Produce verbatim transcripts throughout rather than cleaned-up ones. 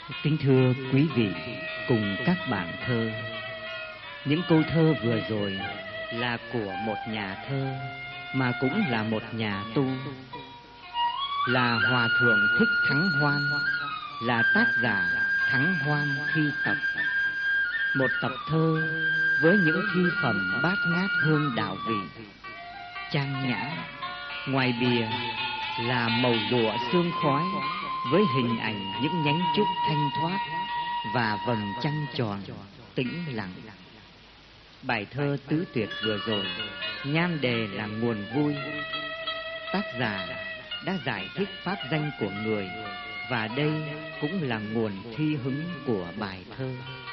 Kính thưa quý vị cùng các bạn thơ, những câu thơ vừa rồi là của một nhà thơ mà cũng là một nhà tu, là Hòa Thượng Thích Thắng Hoan, là tác giả Thắng Hoan Thi Tập. Một tập thơ với những thi phẩm bát ngát hương đạo vị, trang nhã. Ngoài bìa là màu lụa sương khói với hình ảnh những nhánh trúc thanh thoát và vầng trăng tròn tĩnh lặng. Bài thơ tứ tuyệt vừa rồi nhan đề là nguồn vui. Tác giả đã giải thích pháp danh của người, và đây cũng là nguồn thi hứng của bài thơ.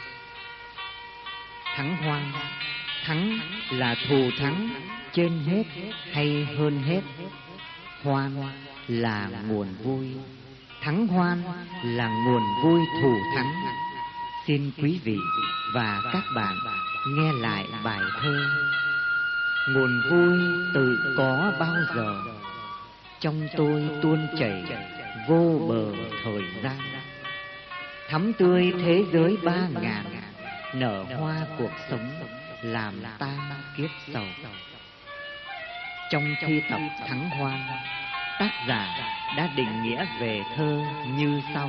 Thắng hoan, thắng là thù thắng, trên hết hay hơn hết. Hoan là nguồn vui, thắng hoan là nguồn vui thù thắng. Xin quý vị và các bạn nghe lại bài thơ. Nguồn vui tự có bao giờ, trong tôi tuôn chảy vô bờ thời gian. Thắm tươi thế giới ba ngàn, nở hoa cuộc sống làm tan kiếp sầu. Trong thi tập Thắng Hoan, tác giả đã định nghĩa về thơ như sau.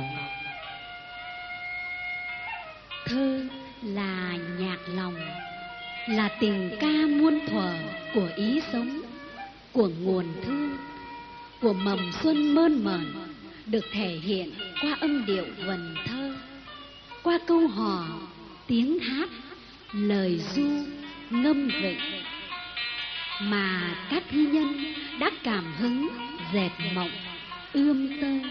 Thơ là nhạc lòng, là tình ca muôn thuở của ý sống, của nguồn thương, của mầm xuân mơn mởn, được thể hiện qua âm điệu vần thơ, qua câu hò, tiếng hát, lời ru, ngâm vịnh, mà các thi nhân đã cảm hứng dệt mộng, ươm tơ.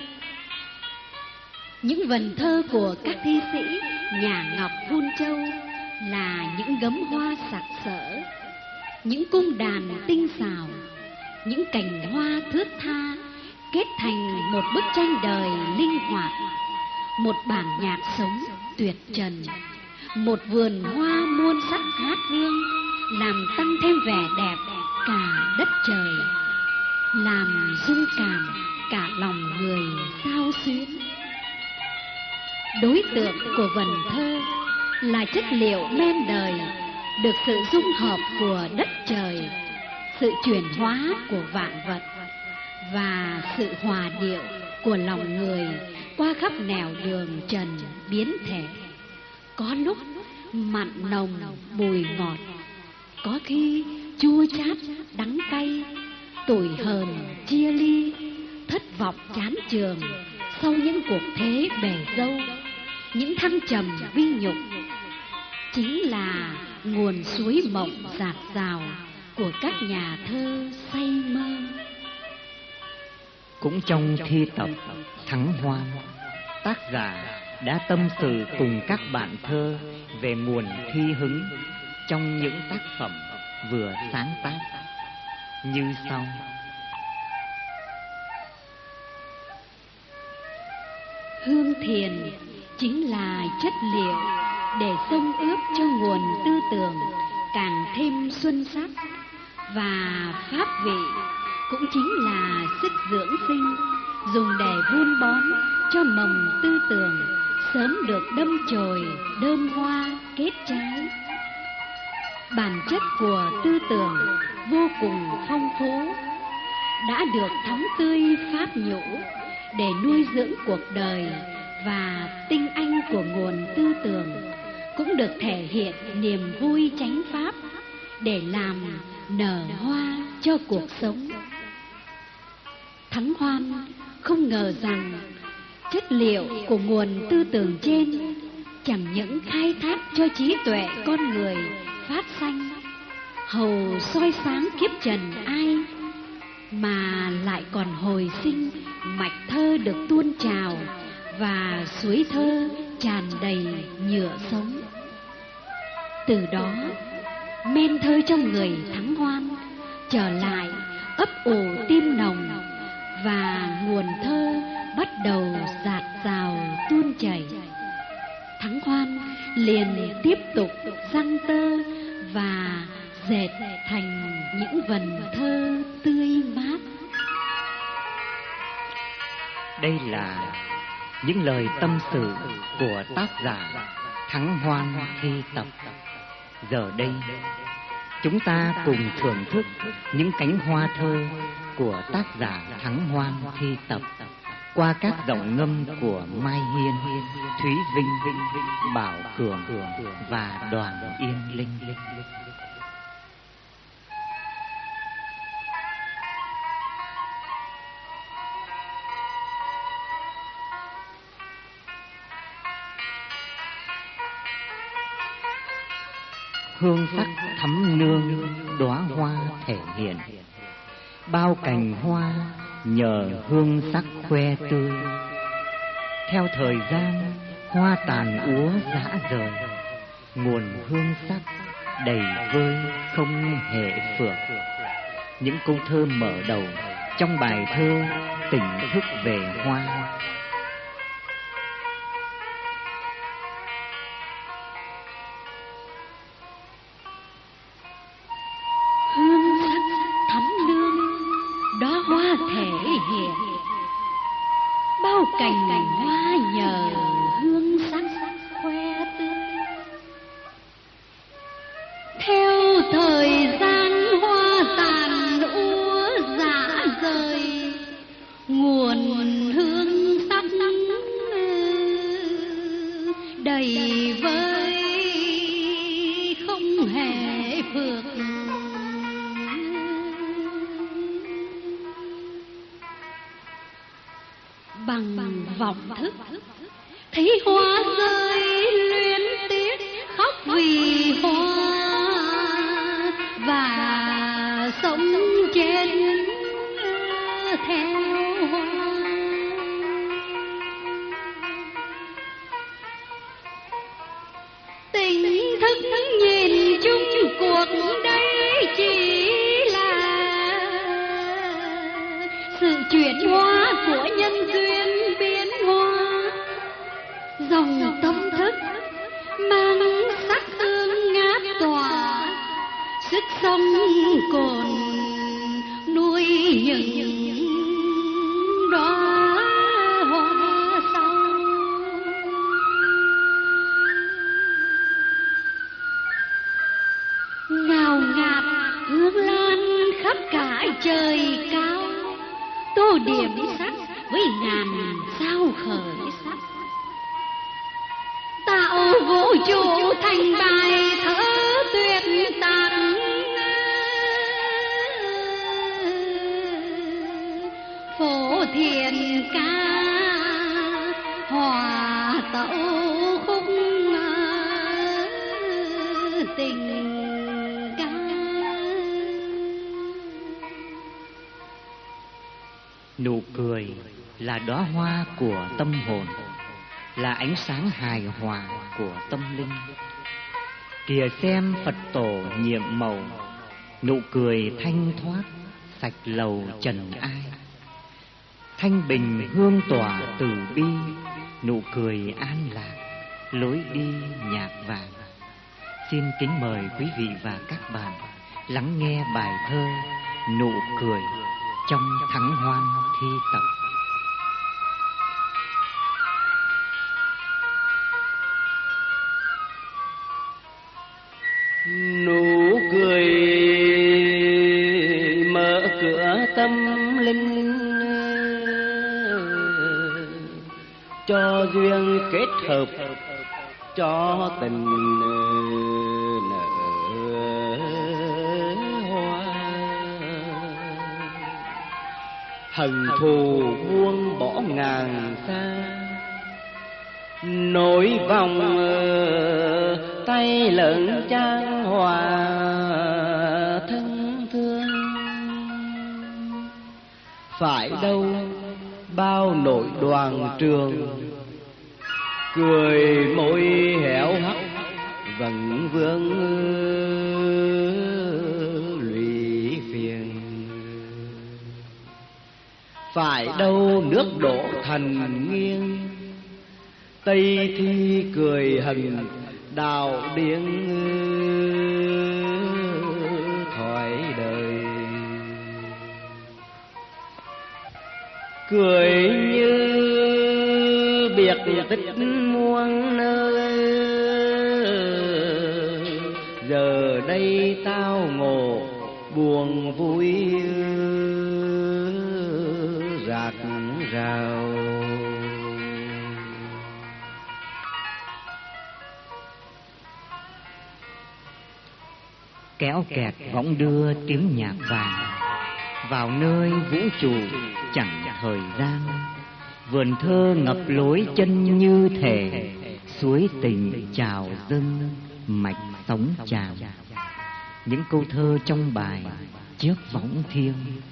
Những vần thơ của các thi sĩ nhà Ngọc Hun Châu là những gấm hoa sặc sỡ, những cung đàn tinh xảo, những cành hoa thướt tha kết thành một bức tranh đời linh hoạt, một bản nhạc sống tuyệt trần, một vườn hoa muôn sắc hát hương, làm tăng thêm vẻ đẹp cả đất trời, làm rung cảm cả lòng người xao xuyến. Đối tượng của vần thơ là chất liệu men đời, được sự dung hợp của đất trời, sự chuyển hóa của vạn vật và sự hòa điệu của lòng người qua khắp nẻo đường trần biến thể. Có lúc mặn nồng bùi ngọt, có khi chua chát đắng cay, tủi hờn chia ly, thất vọng chán chường sau những cuộc thế bể dâu, những thăng trầm vi nhục. Chính là nguồn suối mộng dạt dào của các nhà thơ say mơ. Cũng trong thi tập Thắng Hoan, tác giả đã tâm sự cùng các bạn thơ về nguồn thi hứng trong những tác phẩm vừa sáng tác như sau. Hương thiền chính là chất liệu để xông ướp cho nguồn tư tưởng càng thêm xuân sắc, và pháp vị cũng chính là sức dưỡng sinh dùng để vun bón cho mầm tư tưởng sớm được đâm chồi đơm hoa kết trái. Bản chất của tư tưởng vô cùng phong phú, đã được thắm tươi pháp nhũ để nuôi dưỡng cuộc đời, và tinh anh của nguồn tư tưởng cũng được thể hiện niềm vui chánh pháp để làm nở hoa cho cuộc sống. Thắng Hoan không ngờ rằng chất liệu của nguồn tư tưởng trên chẳng những khai thác cho trí tuệ con người phát sanh, hầu soi sáng kiếp trần ai, mà lại còn hồi sinh mạch thơ được tuôn trào và suối thơ tràn đầy nhựa sống. Từ đó, men thơ trong người Thắng Hoan trở lại ấp ủ tim nồng, và nguồn thơ bắt đầu dạt dào tuôn chảy. Thắng Hoan liền tiếp tục giăng tơ và dệt thành những vần thơ tươi mát. Đây là những lời tâm sự của tác giả Thắng Hoan Thi Tập. Giờ đây, chúng ta cùng thưởng thức những cánh hoa thơ của tác giả Thắng Hoan Thi Tập qua các giọng ngâm của Mai Hiên, Thúy Vinh, Bảo Cường và Đoàn Yên Linh. Hương sắc thắm nương đóa hoa thể hiện, bao cành hoa nhờ hương sắc khoe tươi. Theo thời gian hoa tàn úa rã rời, nguồn hương sắc đầy vơi không hề phược. Những câu thơ mở đầu trong bài thơ tỉnh thức về hoa. Bao cành hoa nhờ hương sắc khoe tươi. Theo thời gian hoa tàn úa rã rời, nguồn hương sắc đầy vơi không hề phược. Bằng vọng thức thấy hoa rơi luyến tiếc khóc vì hoa, và sống chết theo hoa. Tỉnh thức nhìn chung cuộc đây chỉ là sự chuyển hóa của nhân duyên biến hóa. Dòng tâm thức mang sắc hương ngát tỏa, sức sống cồn nuôi những đóa hoa sau. Ngào ngạt hương lan khắp cả trời cao, tô điểm sắc với ngàn sao khởi sắc, tạo vũ trụ thành bài thơ tuyệt tạng. Phổ thiền ca hòa tấu khúc tình ca. Nụ cười là đóa hoa của tâm hồn, là ánh sáng hài hòa của tâm linh. Kìa xem Phật tổ nhiệm màu, nụ cười thanh thoát sạch lầu trần ai. Thanh bình hương tỏa từ bi, nụ cười an lạc lối đi nhạc vàng. Xin kính mời quý vị và các bạn lắng nghe bài thơ Nụ cười trong Thắng Hoan Thi Tập. Nụ cười mở cửa tâm linh, cho duyên kết hợp, cho tình nở hoa. Hận thù buông bỏ ngàn xa, nỗi vòng tay lẫn trang hòa thân thương. Phải đâu bao nội đoàn trường, cười môi héo hắt vẫn vương lụy phiền. Phải đâu nước đổ thành nghiêng, Tây thi cười hằn đào điên thoại đời. Cười như biệt tích muôn nơi, giờ đây tao ngộ buồn vui rạc rào. Kéo kẹt võng đưa tiếng nhạc vàng vào nơi vũ trụ chẳng thời gian. Vườn thơ ngập lối chân như thể suối tình trào dâng mạch sóng tràn. Những câu thơ trong bài Chiếc võng thiêng.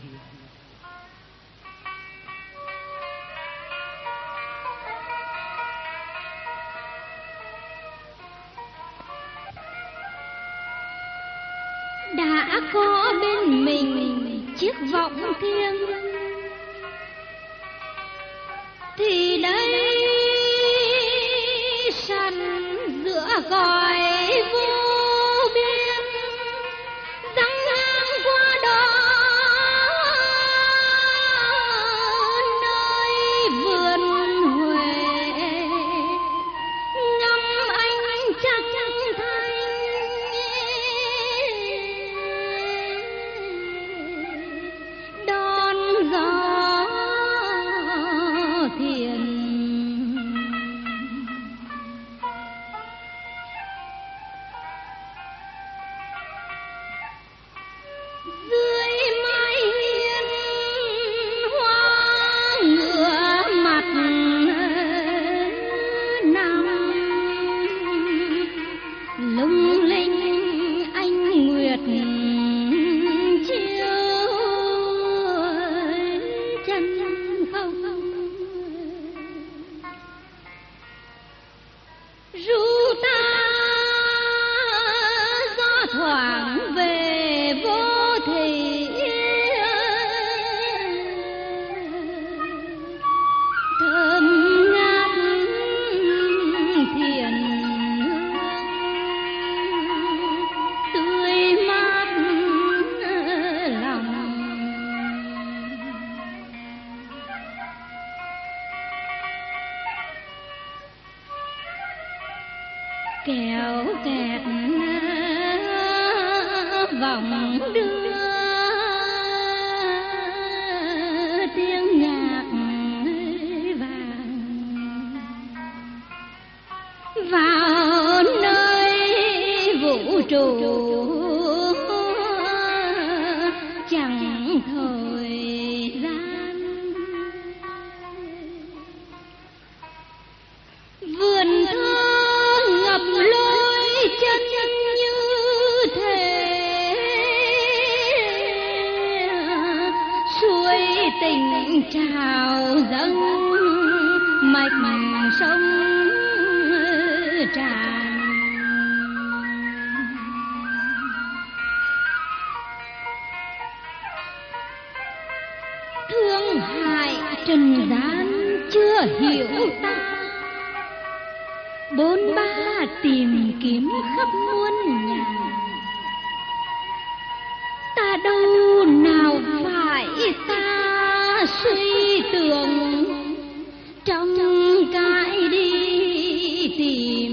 Đã có bên mình chiếc võng thiêng thì đây săn giữa cõi vô biên, dăng ngang qua đó nơi vườn Huệ, ngắm ánh trăng thanh đón gió thiền. Dưới mái hiên hoa ngựa mặt nằm, lung linh ánh nguyệt chiếu chân không. Ru ta gió thoảng về vô thị, thơm ngát thiền hương, tươi mát lòng. Kéo kẹt vòng đưa tiếng nhạc vàng vào nơi vũ trụ chẳng thời gian. Vườn thơ ngập lối chân như thể suối tình trào dâng mạch sông tràn. Thương hại trần gian chưa hiểu ta, bốn ba tìm kiếm khắp muôn nhà. Ta đâu nào phải ta suy tưởng, trong cái đi tìm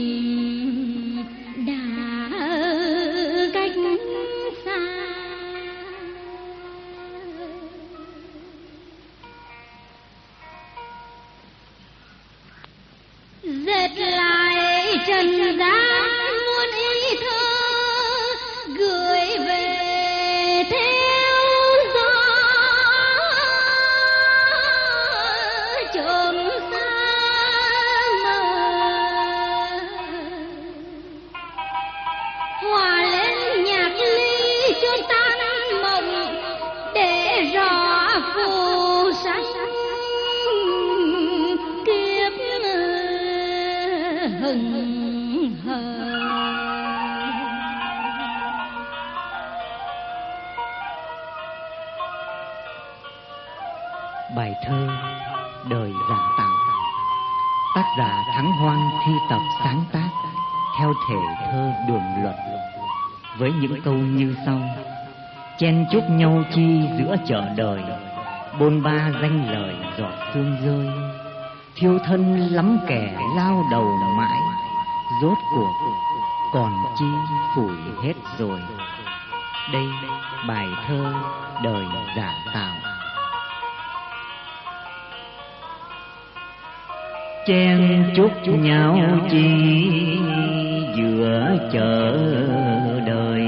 đã cách xa. Dệt lại trần gian muôn ý thơ, gửi về theo gió chốn xa mờ. Hòa lên nhạc ly chốn tan mộng, để rõ phù sanh kiếp hừng hờ. Bài thơ Đời Giảng Tạo, tác giả Thắng Hoan thi tập sáng tác theo thể thơ đường luật, với những câu như sau: chen chúc nhau chi giữa chợ đời, bôn ba danh lời giọt sương rơi, thiêu thân lắm kẻ lao đầu mãi, rốt cuộc còn chi phủi hết rồi. Đây bài thơ đời giả tạo. Chen chúc nhau chi giữa chợ đời,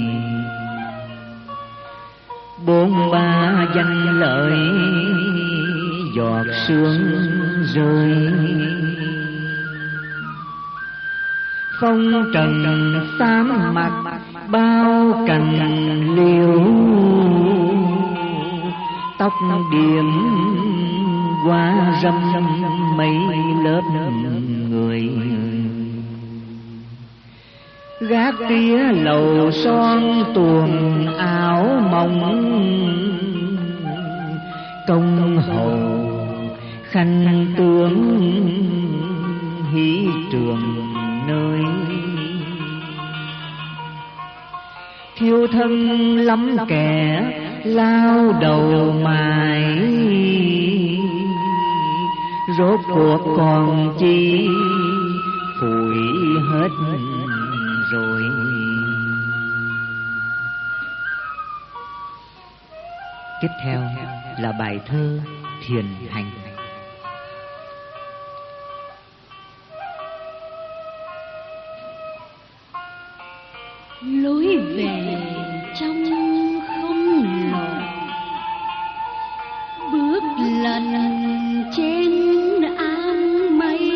bốn ba danh lợi giọt sương rơi. Phong trần xám mặt bao cành liễu, tóc điểm qua râm mấy lớp người. Gác tía lầu son tuồng áo mỏng, công hầu khanh tướng hí trường nơi. Thiêu thân lắm kẻ lao đầu mài, rốt cuộc còn chi phủi hết rồi. Tiếp theo là bài thơ Thiền Hành. Lối về trong không lộ, bước lần trên áng mây.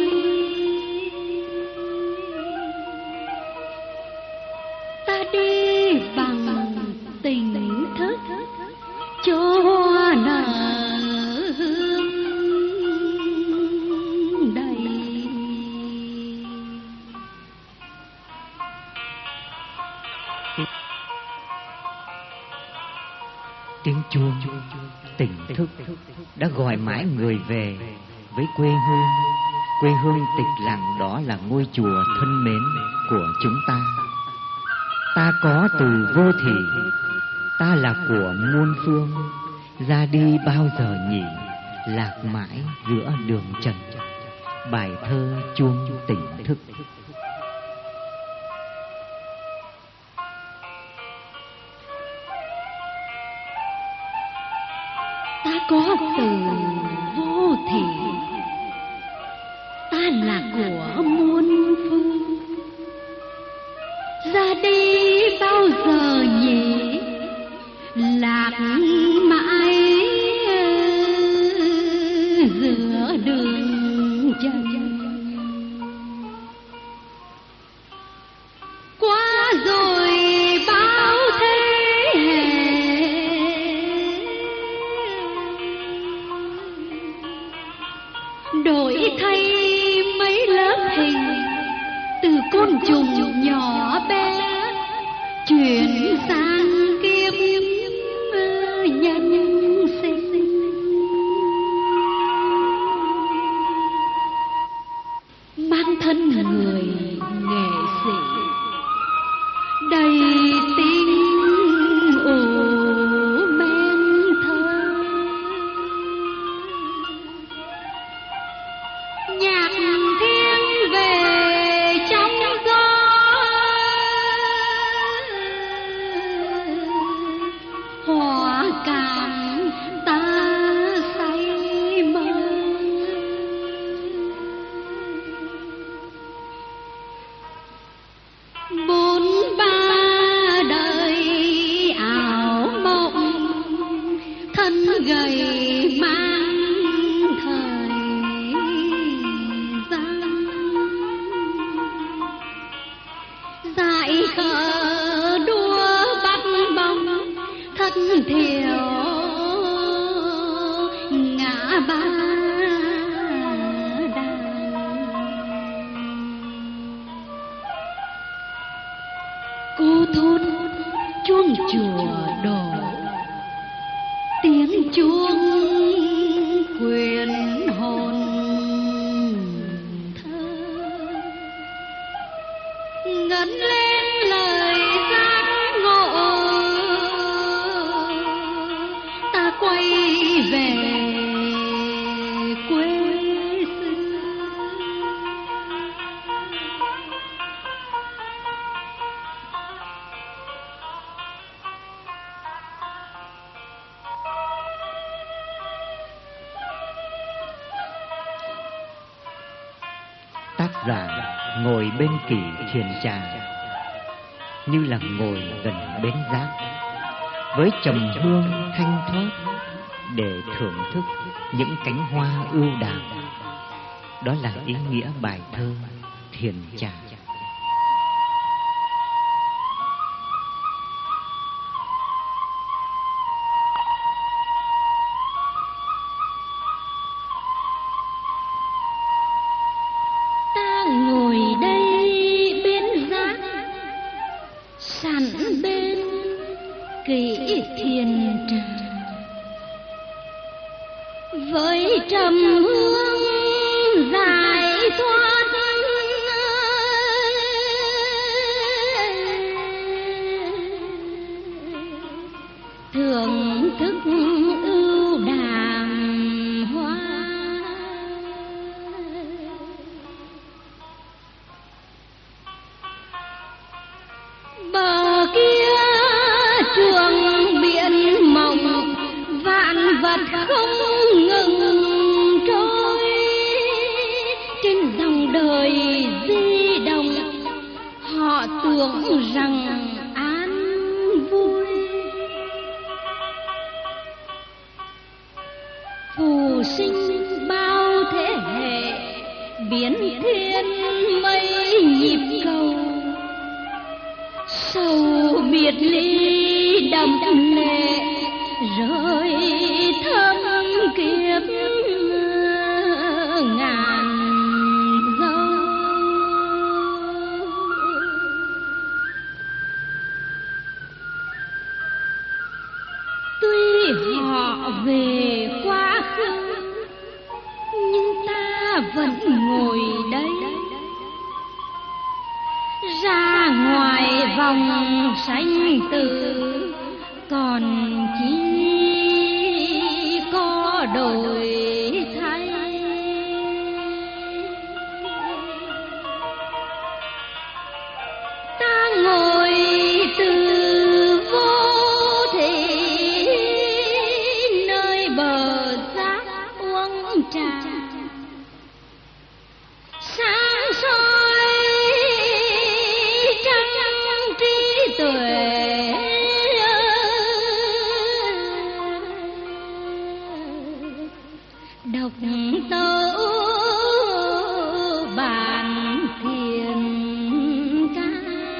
Ta đi bằng tình thức cho hoa nở hương đầy. Tiếng chuông tỉnh thức đã gọi mãi người về với quê hương. Quê hương tịch lặng đó là ngôi chùa thân mến của chúng ta. Ta có từ vô thỉ, ta là của muôn phương. Ra đi bao giờ nhỉ, lạc mãi giữa đường trần. Bài thơ chuông tỉnh thức. Ta có từ vô thỉ, ta là của muôn phương. Ra đi bao giờ nhỉ, lạc mãi giữa đường trần. Qua rồi bao thế hệ, đổi thay mấy lớp hình, từ côn trùng nhỏ bé chuyển sang kiếp nhân sinh. Mang thân người nghệ sĩ đầy tình ủ men thơ. Nhạc thiên về trong gió, hòa cảm ta say mơ. Bốn ba đời ảo mộng, thân gầy mang thời gian. Dại khờ đua bắt bóng, thất thiểu ngã ba đàn. Cô thôn chuông chùa đổ, tiếng chuông quyền hồn thơ. Ngân lên lời giác ngộ, ta quay về Tác giả ngồi bên kỷ thiền trà, như là ngồi gần bến rác, với trầm hương thanh thoát để thưởng thức những cánh hoa ưu đàm. Đó là ý nghĩa bài thơ Thiền Trà. Ta ngồi đây bên rác, sẵn bên kỷ thiền trà, với trầm hương giải thoát, thưởng thức ưu đàm hoa. Bờ kia chuồng biển mộng, vạn vật không ngừng trôi, trên dòng đời di động họ tưởng rằng an vui. Phù sinh bao thế hệ, biến thiên mây nhịp cầu, sầu biệt ly đậm lệ rơi thâm kiếp ngàn dâu. Tuy họ về quá khứ, nhưng ta vẫn ngồi đây, ra ngoài vòng sanh tử còn chỉ có đổi thay. Ta ngồi từ vô thị, nơi bờ giác uống trà, sáng soi trăng trí tuệ, đọc tấu bản thiền ca.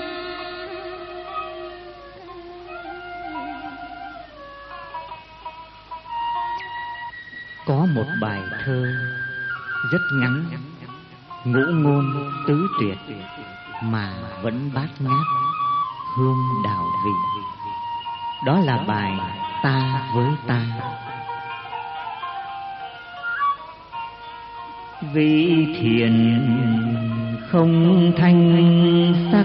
Có một bài thơ rất ngắn, ngũ ngôn tứ tuyệt mà vẫn bát ngát hương đào vị. Đó là bài Ta với ta. Vị thiền không thanh sắc,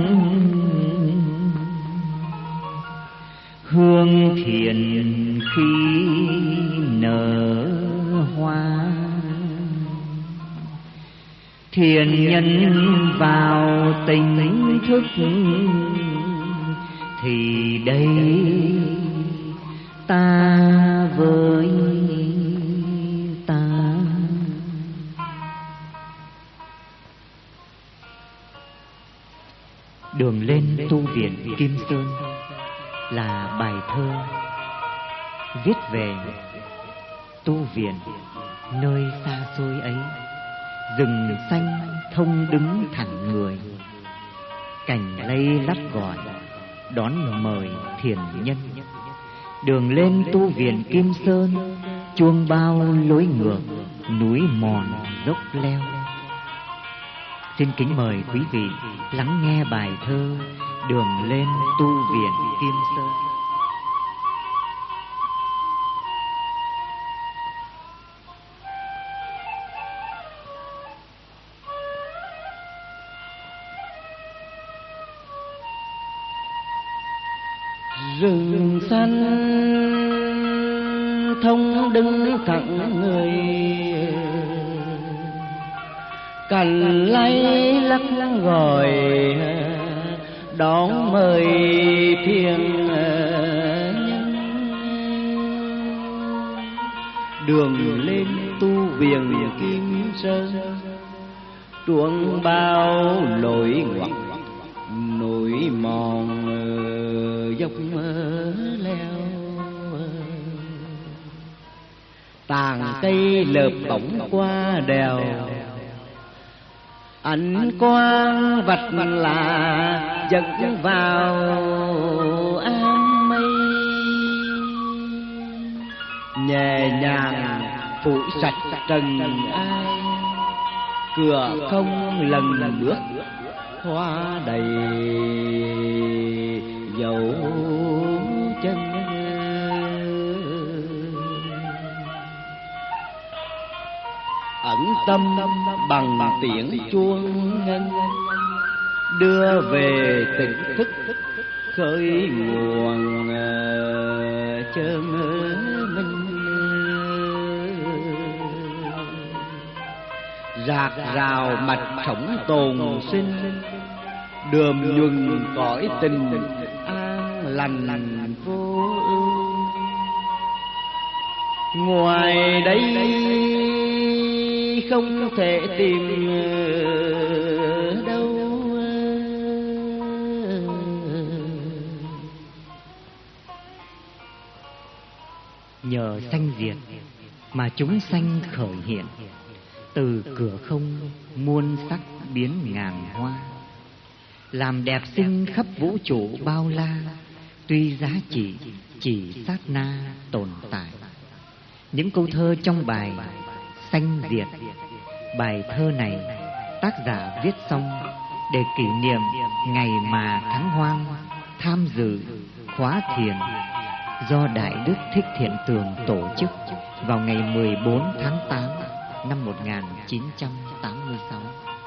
hương thiền khi nở hoa. Thiền nhân vào tỉnh thức, thì đây ta với ta. Đường lên tu viện Kim Sơn là bài thơ viết về tu viện nơi xa xôi ấy. Rừng xanh thông đứng thẳng người, cành lay lắt gọi đón mời thiền nhân. Đường lên tu viện Kim Sơn, chuông bao lối ngược, núi mòn dốc leo. Xin kính mời quý vị lắng nghe bài thơ Đường lên tu viện Kim Sơn. Rừng xanh thông đứng thẳng người, cành lay lắc lắc gọi đón mời thiền nhân. Đường lên tu viện Kim Sơn, truông bao lối ngoặt núi mòn dốc leo, tàn cây lợp bóng qua đèo, ánh quang vạch là dật vào áng mây, nhẹ nhàng phủi sạch trần ai, cửa không lần bước hoa đầy dấu chân. Ẩn tâm bằng tiếng chuông ngân, đưa về tỉnh thức khơi nguồn chân minh. Rạc rào mạch sống tồn sinh, đượm nhuần cõi tình an lành vô ưu. Ngoài đây không thể tìm đâu. Nhờ sanh diệt mà chúng sanh khởi hiện, từ cửa không muôn sắc biến ngàn hoa, làm đẹp xinh khắp vũ trụ bao la. Tuy giá trị chỉ sát na tồn tại. Những câu thơ trong bài Sanh Diệt, bài thơ này tác giả viết xong để kỷ niệm ngày mà Thắng Hoang tham dự khóa thiền do Đại Đức Thích Thiện Tường tổ chức vào ngày mười bốn tháng tám năm một nghìn chín trăm tám mươi sáu.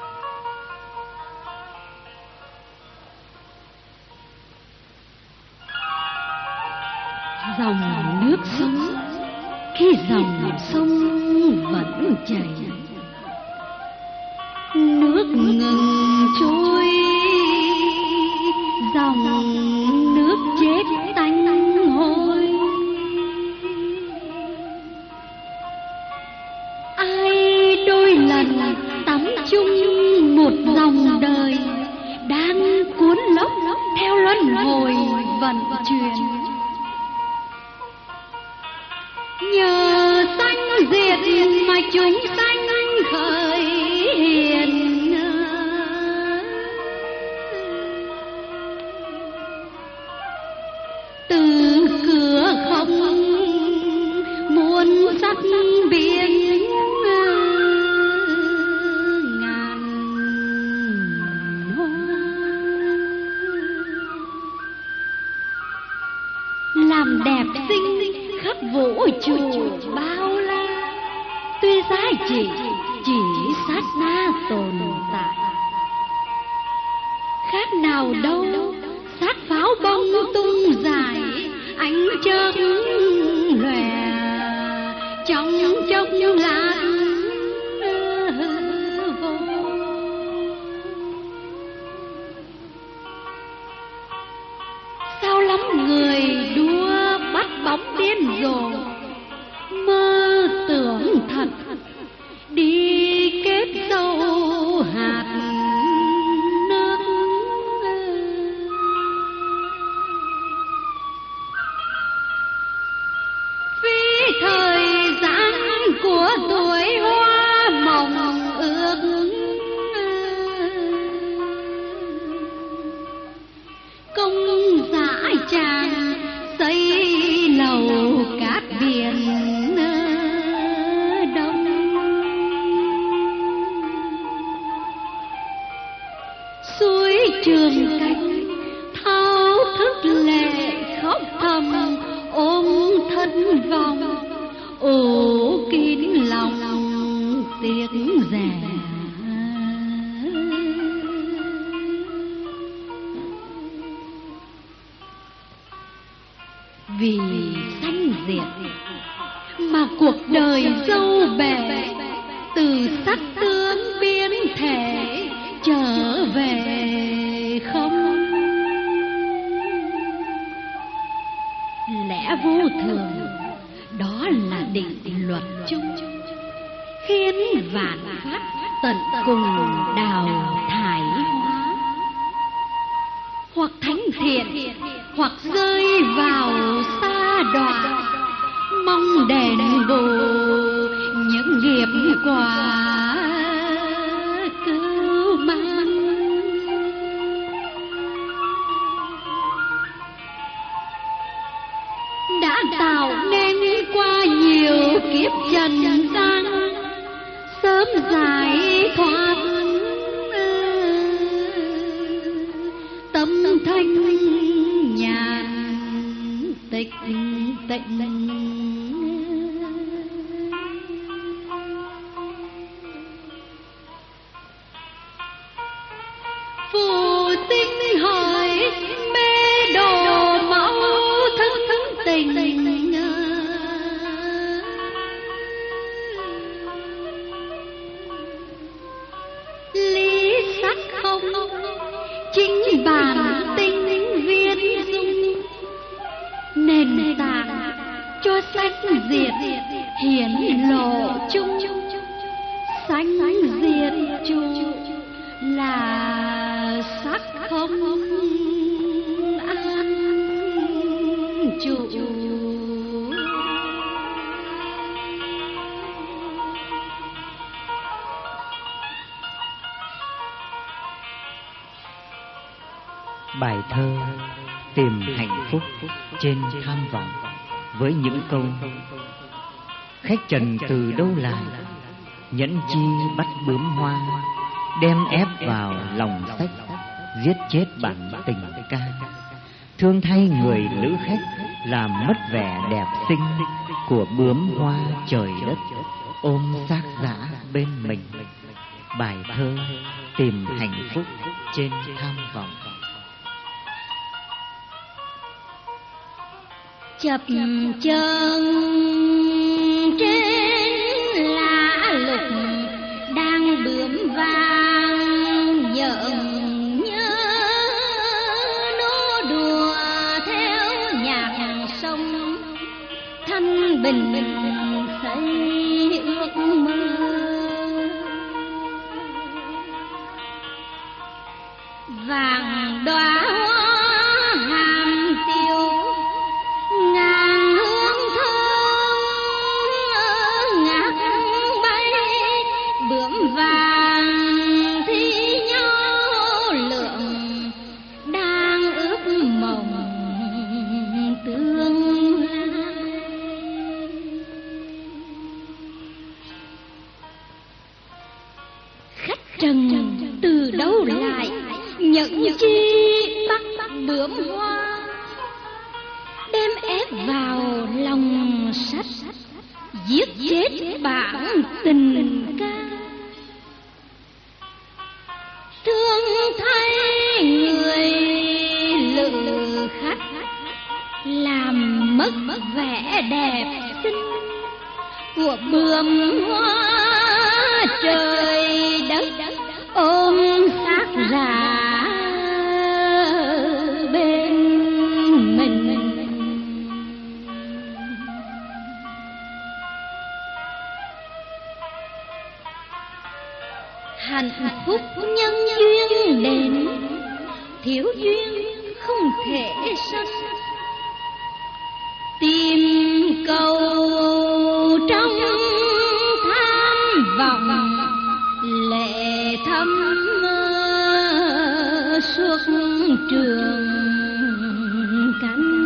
Dòng nước sống khi dòng sông vẫn chảy, nước ngừng trôi, dòng nước chết tanh hôi. Ai đôi lần tắm chung một dòng đời, đang cuốn lốc theo luân hồi vận chuyển. Nhờ sanh diệt mà chúng sanh khởi hiện, từ cửa không muôn sắc biến ngàn hoa, làm đẹp xinh khắp vũ trụ bao la. Tuy giá trị chỉ sát na tồn tại, khác nào đâu xác pháo bông tung dài, ánh chớp lòe trong chốc lát vô. Sao lắm người đua bắt bóng điên rồ, mơ tưởng thật đi kết dâu hạt nước. Phí thời gian của tuổi hoa mộng ước, công dã tràng xây lầu cát biển đông. Suối Trường Canh thao thức lệ khóc thầm, ôm thân vòng ổ kín lòng tiếc rẻ. Vì sanh diệt mà cuộc đời dâu bể, từ sắc tướng biến thể trở về không. Lẽ vô thường đó là định luật chung, khiến vạn pháp tận cùng đào thải hóa, hoặc thánh thiện hoặc rơi vào sa đọa, mong đền bù những nghiệp quả cưu mang. Đã tạo nên qua nhiều kiếp trần gian, sớm giải thoát tâm thanh nhàn tịch tịnh. Phù sinh hỏi mê đồ mẫu thân tình, lý sắc không chính bản tinh viên dung, nền tảng cho sách diệt hiển lộ chung, sanh diệt chung là sắc không an trụ. Bài thơ Tìm hạnh phúc trên tham vọng với những câu: khách trần từ đâu lại, nhẫn chi bắt bướm hoa, đem ép vào lòng sách, giết chết bản tình ca. Thương thay người lữ khách, làm mất vẻ đẹp xinh của bướm hoa trời đất, ôm xác dã bên mình. Bài thơ Tìm hạnh phúc trên tham vọng. Chập chờn trên lá lục đang bướm vàng, nhợn nhớ nô đùa theo nhạc sông, thanh bình xây ước mơ. Vàng đóa hoa hàm tiêu, ngàn hương thơm ngát bay, bướm vàng thi nhau lượng, đang ước mộng tương lai. Khách trần từ đâu lại, nhận chi bắt bướm hoa, đem ép vào lòng sách, giết chết bản tình ca. Thương thay người lữ khách, làm mất vẻ đẹp xinh của bướm hoa trời đất, ôm xác rã bên mình. Hạnh phúc nhân duyên đến, thiếu duyên không thể sanh. Tìm cầu trong tham vọng, lệ thâm suốt trường cánh.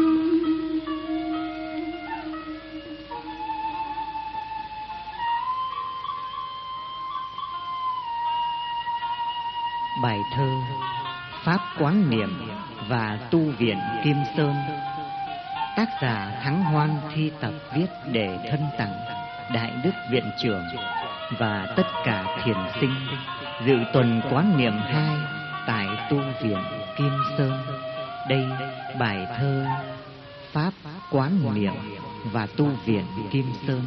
Bài thơ Pháp Quán Niệm và Tu Viện Kim Sơn, tác giả Thắng Hoan thi tập viết để thân tặng Đại Đức Viện Trưởng và tất cả thiền sinh dự tuần Quán Niệm hai tại Tu Viện Kim Sơn. Đây bài thơ Pháp Quán Niệm và Tu Viện Kim Sơn.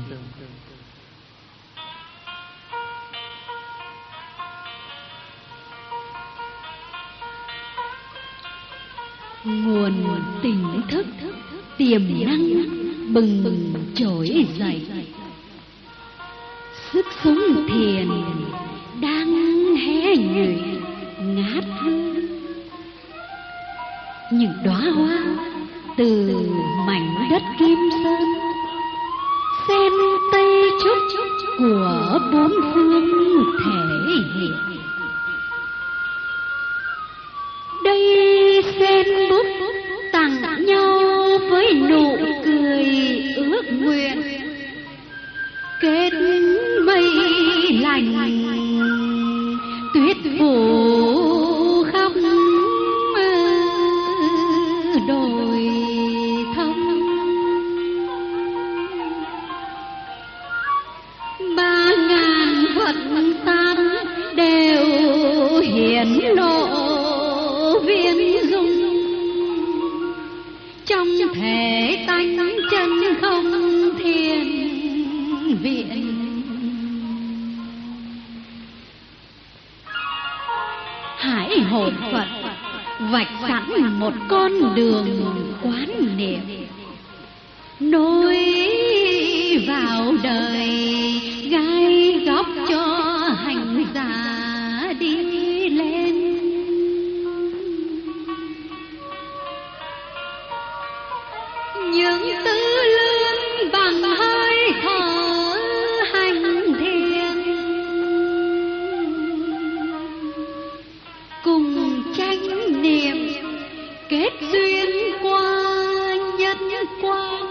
Nguồn tỉnh thức tiềm năng bừng trỗi dậy, sức sống thiền đang hé nhụy ngát hương. Những đóa hoa từ mảnh đất Kim Sơn, sen tây trúc của bốn phương thể hiện. Đây sen bút tặng nhau với nụ cười ước nguyện, kết mây lành tuyết phủ khắp đồi thâm. Ba ngàn Phật tam đều hiển lộ viên dung, trong thể tánh chân không thiên viện. Hải hồn Phật vạch sẵn một con đường quán niệm, nối vào đời gai góc cho hành giả đi lên. Những tư lương bằng hơi thở hành thiền, cùng chánh niệm kết duyên qua nhân quan,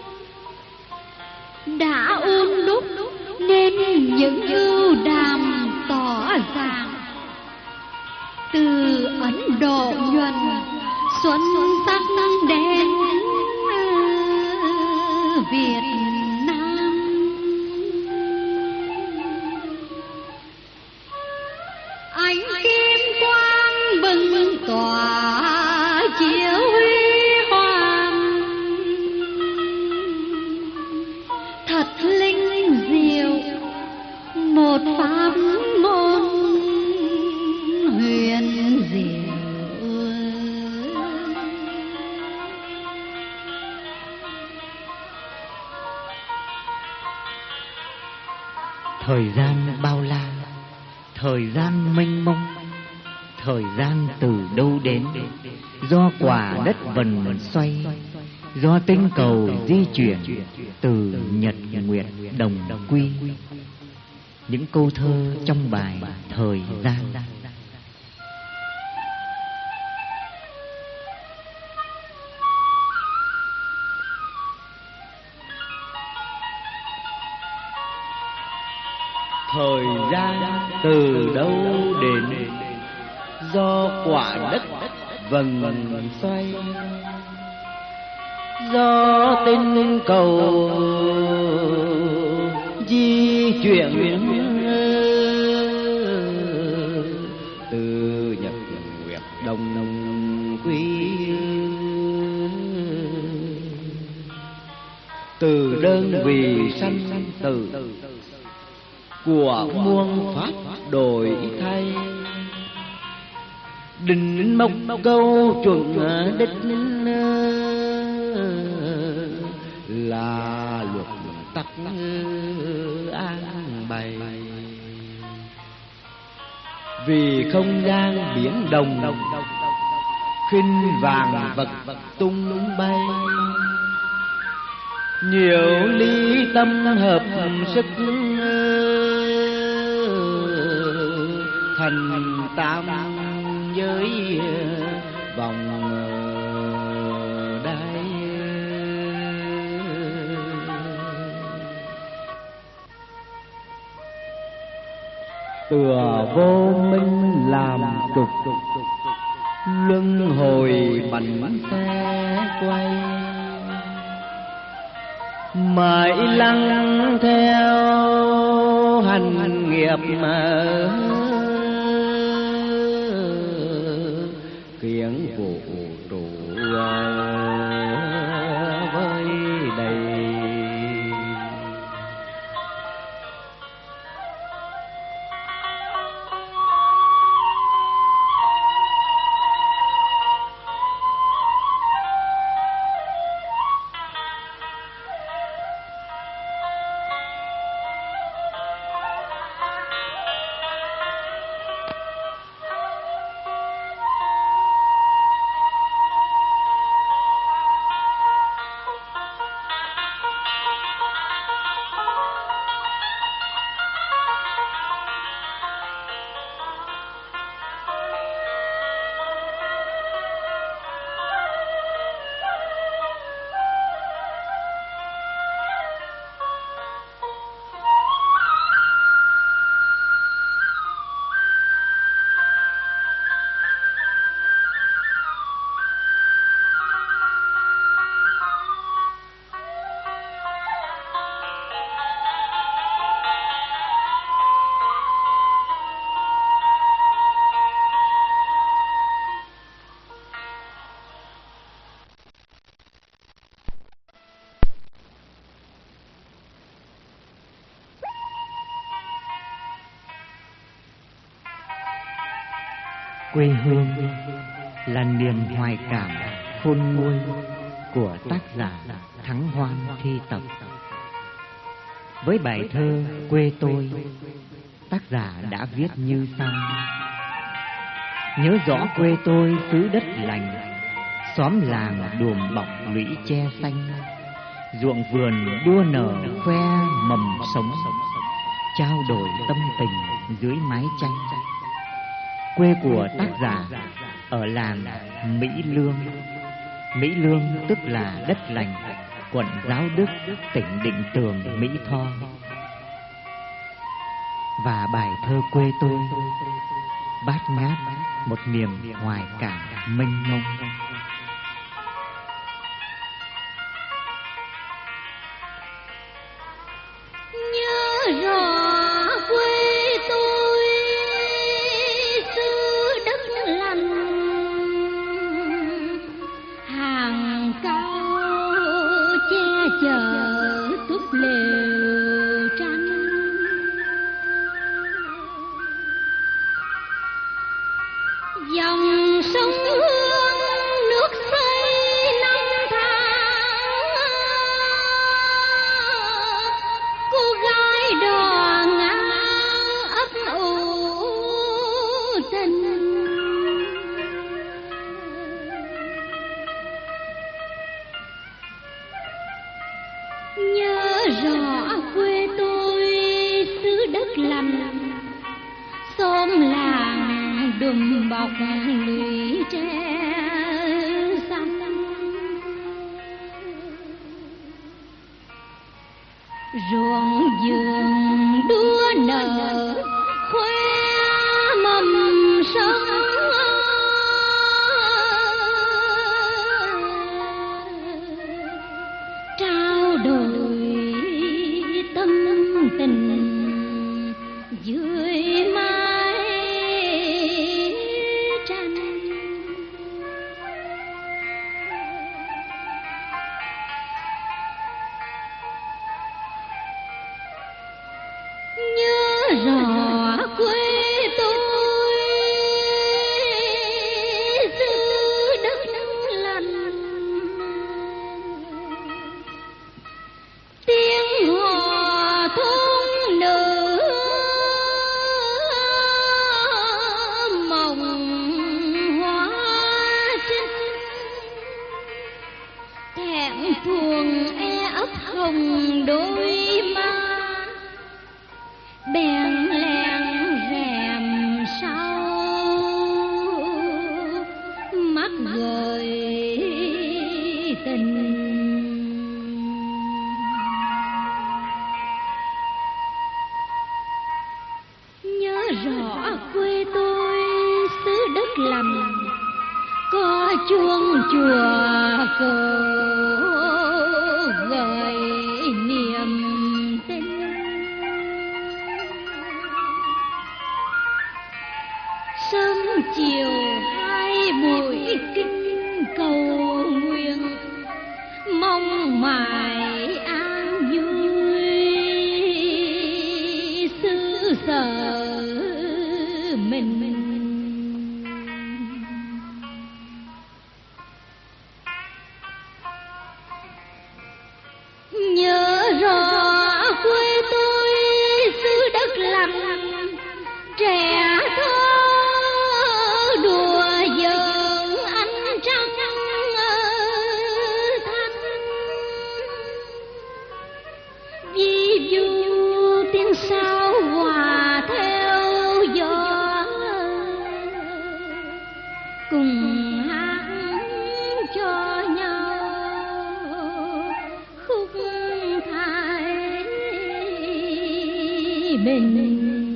đã ôn đúc nên những ưu đàm tỏ ràng. Từ Ấn Độ nhuần xuân sắc đến Việt Nam, ánh kim quang bừng tỏa chiếu huy hoàng, thật linh diệu một pháp môn huyền diệu. Thời gian bao la, thời gian mênh mông, thời gian từ đâu đến, do quả đất vần xoay, do tinh cầu di chuyển, từ nhật nguyệt đồng quy. Những câu thơ trong bài Thời gian. Thời gian từ đâu đến, do quả đất vần xoay, do tinh cầu di chuyển, từ nhật nguyệt đồng quy, từ đơn vị sanh tử của muôn pháp đổi thay, định mộc câu chuẩn đích là luật tắc an bày. Vì không gian biển động, khinh vàng vật tung bay, nhiều ly tâm hợp sức thành tam giới vòng đáy. Tựa vô minh làm trục, luân hồi bánh xe quay, mãi lăng theo hành nghiệp mà kiến vũ trụ với đầy. Quê hương là niềm hoài cảm khôn nguôi của tác giả Thắng Hoan Thi Tập. Với bài thơ Quê Tôi, tác giả đã viết như sau: nhớ rõ quê tôi xứ đất lành, xóm làng đùm bọc lũy tre xanh, ruộng vườn đua nở khoe mầm sống, trao đổi tâm tình dưới mái tranh. Quê của tác giả ở làng Mỹ Lương. Mỹ Lương tức là đất lành, quận Giáo Đức, tỉnh Định Tường, Mỹ Tho. Và bài thơ Quê Tôi bát ngát một niềm hoài cảm mênh mông. Nhớ rõ quê tôi xứ đất lành, hàng cao che chở túp lều tranh, dòng sông Hương nước xây năm tháng, cô gái đò ngang ấp ủ tình. Nhớ rõ quê tôi xứ đất lành, xóm làng đùm bọc lũy tre xanh, ruộng vườn đua nở khoe mầm sống, trao đổi tâm tình dưới mái tranh. Nhớ rõ quê tôi xứ đất lành, tiếng hò thôn nữ mộng hoa trinh, thẹn thuồng e ấp hồng đôi má, bèn lén rèm sau mắt gợi tình. Nhớ rõ quê tôi xứ đất lành, có chuông chùa cổ gợi niềm tin. Sớm chiều hai buổi kinh cầu nguyện, mong mãi an vui xứ sở mình. Nhớ rõ quê tôi xứ đất lành, trẻ thơ đùa giỡn ánh trăng thanh, vi vu tiếng sáo hòa theo gió, cùng hát cho nhau khúc thái bình.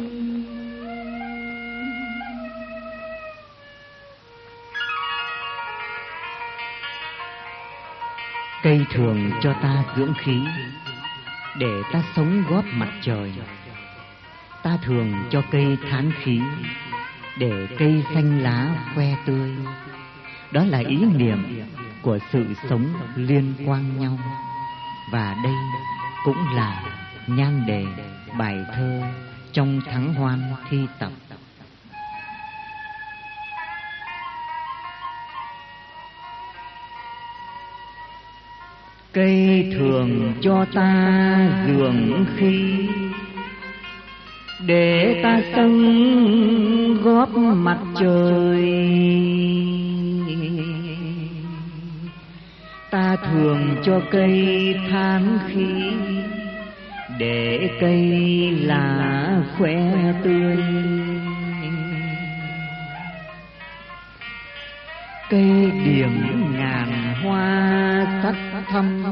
Cây thường cho ta dưỡng khí, để ta sống góp mặt trời. Ta thường cho cây thán khí, để cây xanh lá khoe tươi. Đó là ý niệm của sự sống liên quan nhau. Và đây cũng là nhan đề bài thơ trong Thắng Hoan Thi Tập. Cây thường cho ta dưỡng khí, để ta sống góp mặt trời. Ta thường cho cây than khí, để cây lá khỏe tươi. Cây điểm ngàn hoa sắc thắm,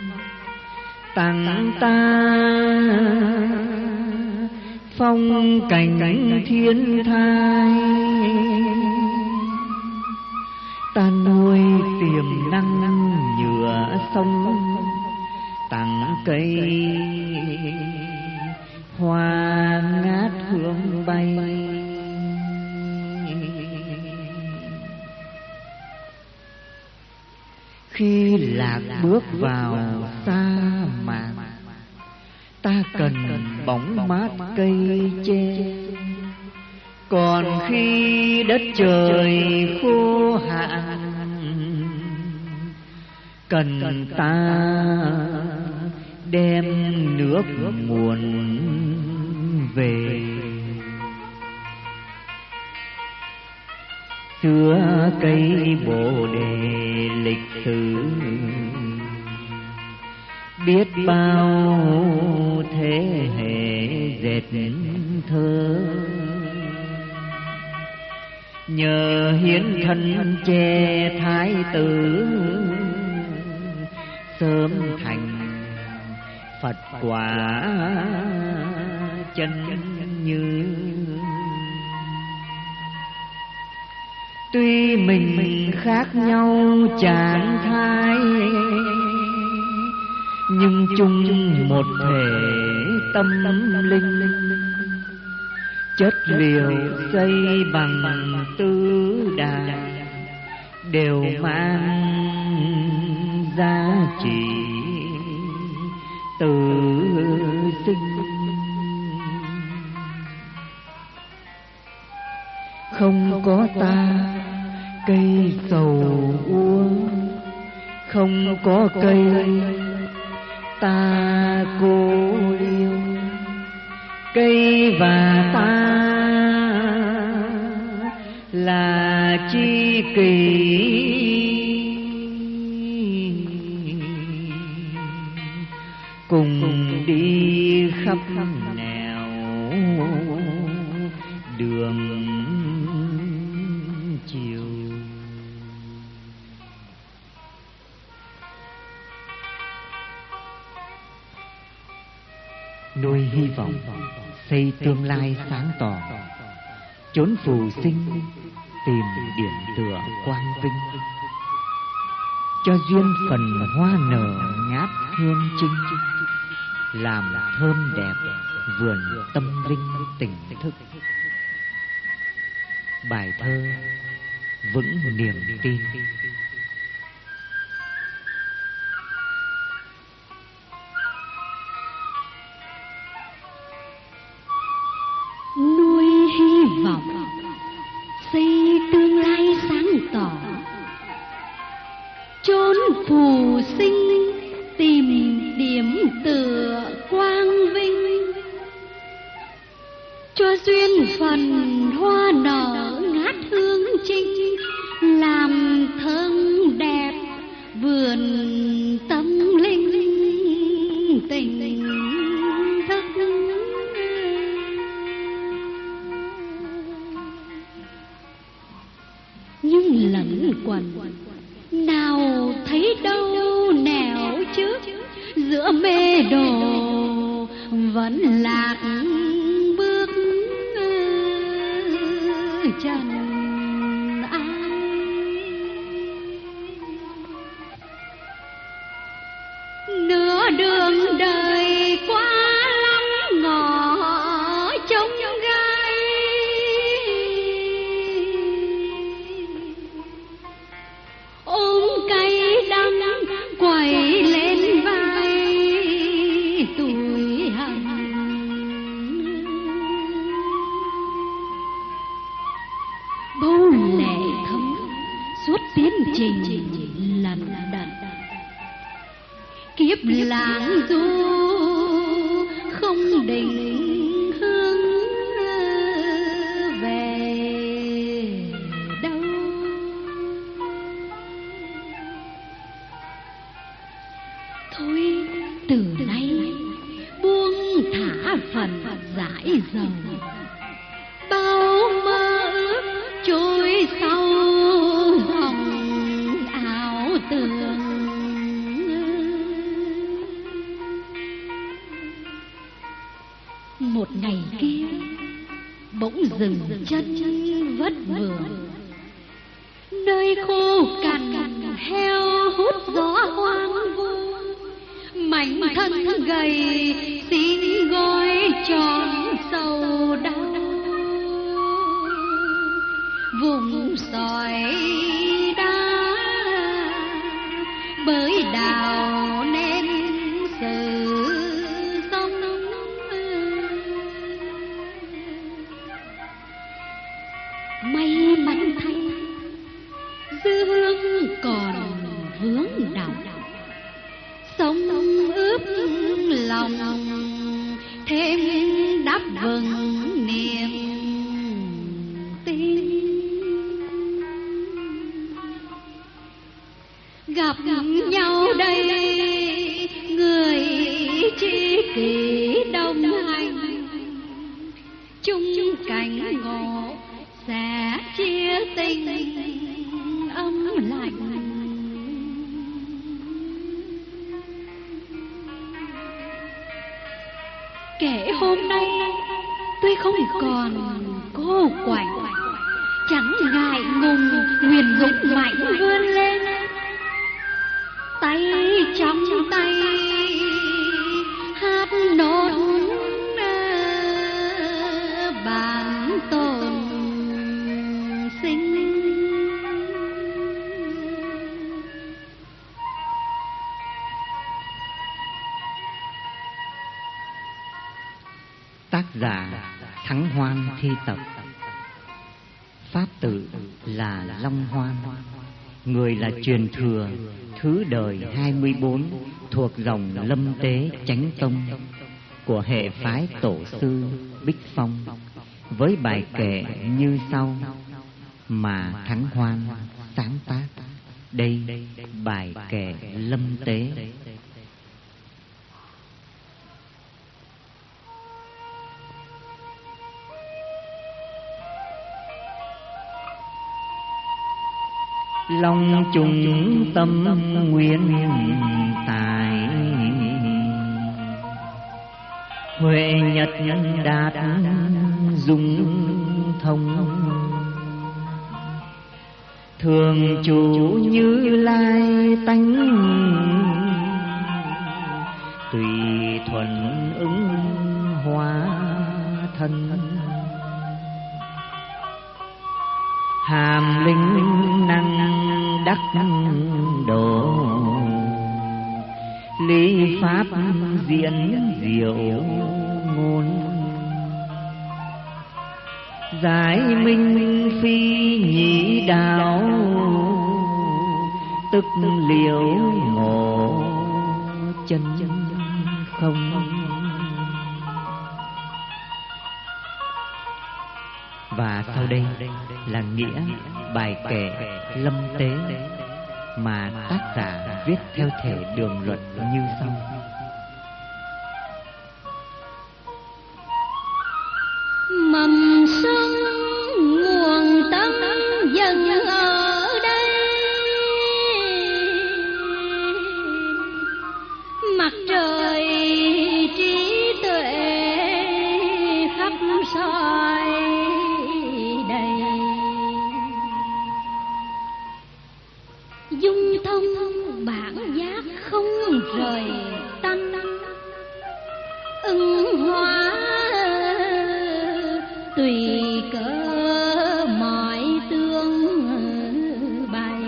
tặng ta phong cảnh thiên thai. Ta nuôi tiềm năng nhựa sông, tặng cây hoa ngát hương bay. Khi lạc bước vào sa mạc, ta cần bóng mát cây che. Còn khi đất trời khô hạn, cần ta đem nước nguồn về. Xưa cây bồ đề lịch sử, biết bao thế hệ dệt thơ. Nhờ hiến thân che thái tử, sớm thành Phật quả chân như. Tuy mình khác nhau trạng thái, nhưng chung một thể tâm linh. Chất liệu xây bằng tứ đà, đều mang giá trị tự sinh. Không có ta, cây sầu úa. Không có cây, ta cô yêu. Cây và ta là tri kỷ, cùng đi khắp nẻo đường chiều. Nuôi hy vọng, xây tương lai sáng tỏ, chốn phù sinh tìm điểm tựa quang vinh. Cho duyên phần hoa nở ngát hương trinh, làm thơm đẹp vườn tâm linh tỉnh thức. Bài thơ vững niềm tin. Nuôi hy vọng, xây tương lai sáng tỏ, chốn phù sinh tìm điểm tựa quang vinh. Cho duyên phần hoa nở ngát hương trinh, làm thơm đẹp vườn tâm linh tình thức. Nhưng lẫn quẩn nào thấy đâu nẻo trước, giữa mê đồ vẫn lạc bước trần ai. Nửa đường đời qua lắm ngõ trông gai, ôm cây đắng quẩy lên vai tuổi hận. Bầu lệ thấm suốt tiến trình lần đận, kiếp lãng du không định hướng về đâu. Thôi từ nay buông thả phần giải dầu, bao mơ ước trôi sau hồng áo tường. Một ngày kia bỗng dừng chân vất vưởng, nơi khô cằn heo hút gió hoang vu, mảnh thân gầy xin gói tròn sầu đau. Vùng sỏi đá bới đào nên sự sống, may mắn thay dư hương còn vướng đọng, sống ướp lòng thêm đắp vừng niềm tin. Gặp nhau đây người tri kỷ đồng hành, chung cảnh ngộ sẽ chia tình âm lạnh. Kể hôm nay tôi không còn cô quạnh, chẳng ngại ngùng nguyền dũng mạnh vươn lên, tay trong tay hát nốt bản tồn sinh. Tác giả Thắng Hoan thi tập. Pháp tự là Long Hoan, người là truyền thừa thứ đời hai mươi bốn thuộc dòng Lâm Tế Chánh Tông của hệ phái tổ sư Bích Phong, với bài kệ như sau mà Thắng Hoan sáng tác. Đây bài kệ Lâm Tế. Long trùng tâm nguyên tài, huệ nhật đạt dung thông, thường chủ Như Lai tánh, tùy thuận ứng hóa thân. Hàm linh năng đắc độ, lý pháp diễn diệu ngôn, giải minh phi nhị đạo, tức liễu ngộ chân không. Và sau đây là nghĩa bài kệ Lâm Tế mà tác giả viết theo thể đường luật như sau. Mầm xuân nguồn tâm dần ở đây, mặt trời trí tuệ khắp soi đầy, dung thông bản giác không rời tanh, ứng hóa tùy cỡ mọi tương bày.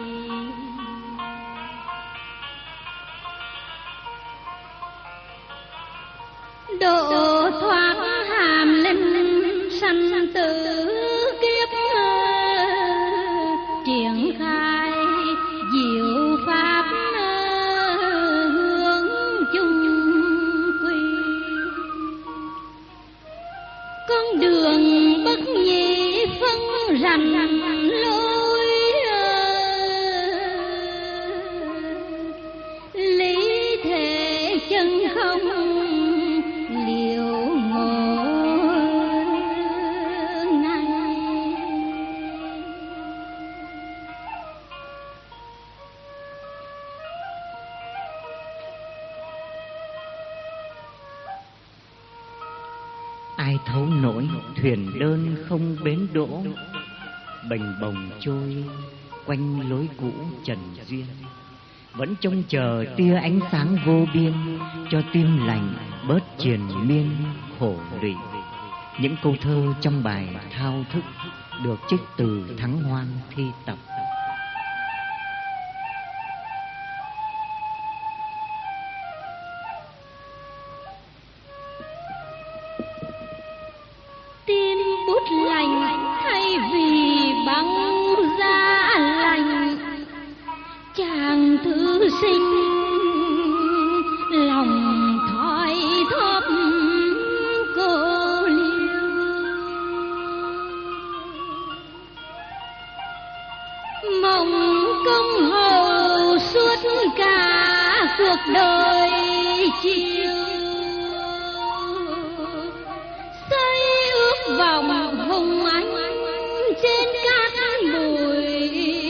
Độ thoát hàm linh sanh tử kiếp, triển khai diệu pháp hướng con đường bất nhị phân rành lối, lý thể chân không liệu ngộ ngay. Ai thấu nổi thuyền đơn không bến đỗ, bềnh bồng trôi quanh lối cũ trần duyên, vẫn trông chờ tia ánh sáng vô biên cho tim lành bớt triền miên khổ lụy. Những câu thơ trong bài thao thức được trích từ Thắng Hoan thi tập. Tim bút lành thay vì băng da lành, chàng thư sinh lòng thoi thóp cô liêu. Mộng công hầu suốt cả cuộc đời chiều, vòng hùng ánh trên cát bụi.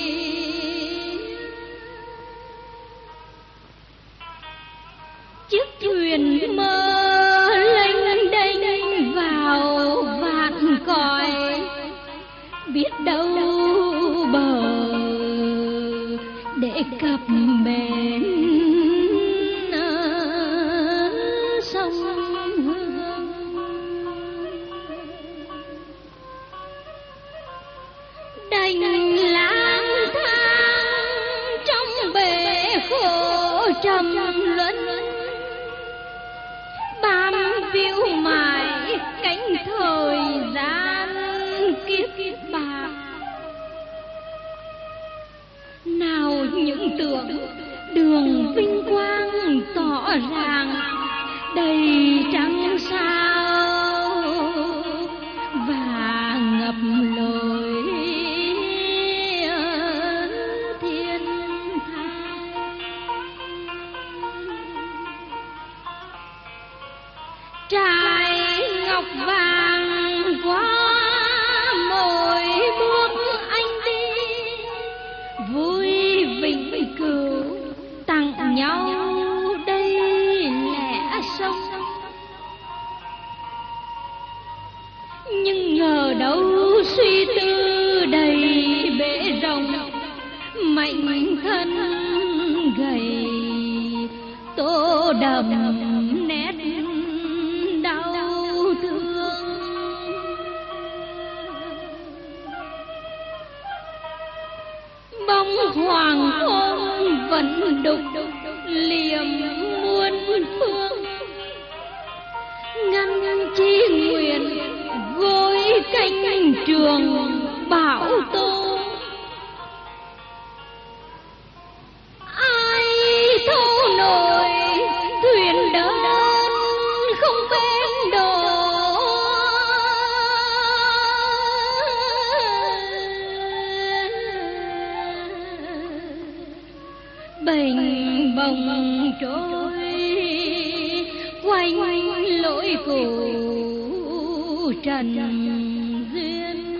Chiếc thuyền mơ lênh đênh vào vạn cõi, biết đâu bờ để cập bến sông Hương. Đành lang thang trong bể khổ trầm luân, bám víu mãi cánh thời gian kiếp bạc. Nào những tưởng đường vinh quang tỏ ràng đầy trăng sao và ngập lối thiên thai. Trải ngọc vàng qua mỗi bước anh đi, vui vĩnh cửu tặng nhau đây lẽ sống. Nhưng ngờ đâu suy tư đầy bể rồng, mệnh thân gầy tô đậm nét đau thương. Bóng hoàng hôn vẫn đục liềm muôn phương, ngăn chi nguyện gối canh trường bảo tố. Ai thấu nổi thuyền đơn không bên đổ, bềnh bồng trôi quanh lối cũ trần duyên.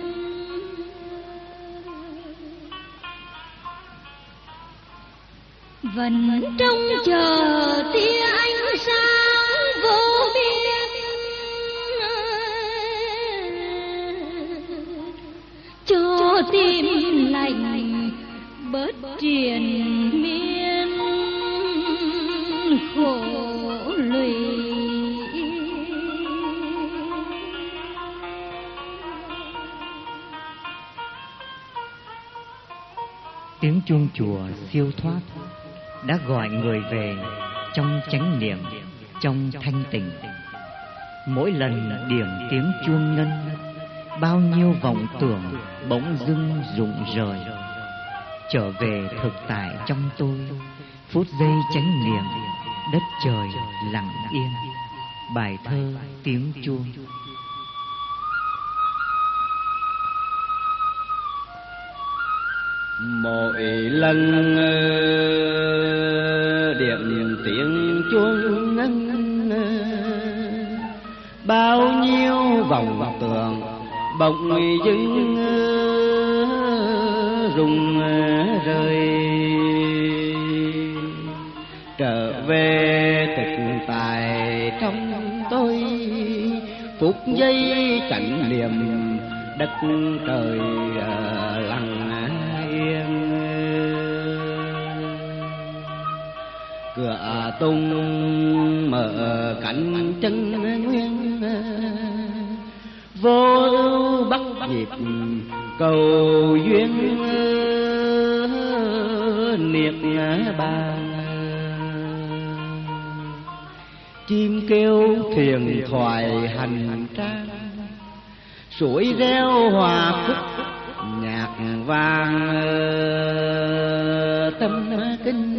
Vẫn trông chờ tia ánh sáng vô biên, cho tim lạnh bớt triền miên khổ lụy. Tiếng chuông chùa siêu thoát đã gọi người về trong chánh niệm, trong thanh tịnh. Mỗi lần điểm tiếng chuông ngân, bao nhiêu vọng tưởng bỗng dưng rụng rời. Trở về thực tại trong tôi, phút giây chánh niệm, đất trời lặng yên. Bài thơ Tiếng chuông. Mỗi lần điện tiếng chuông ngân, bao nhiêu vòng tường bỗng dưng rung rơi. Trở về thực tại trong tôi, phút giây cảnh niệm đất trời lặng yên. Cửa tung mở cánh chân nguyên, vô ưu bắt nhịp cầu duyên niết bàn. Chim kêu thuyền thoại hành trang, suối reo hòa khúc nhạc vang tâm kinh.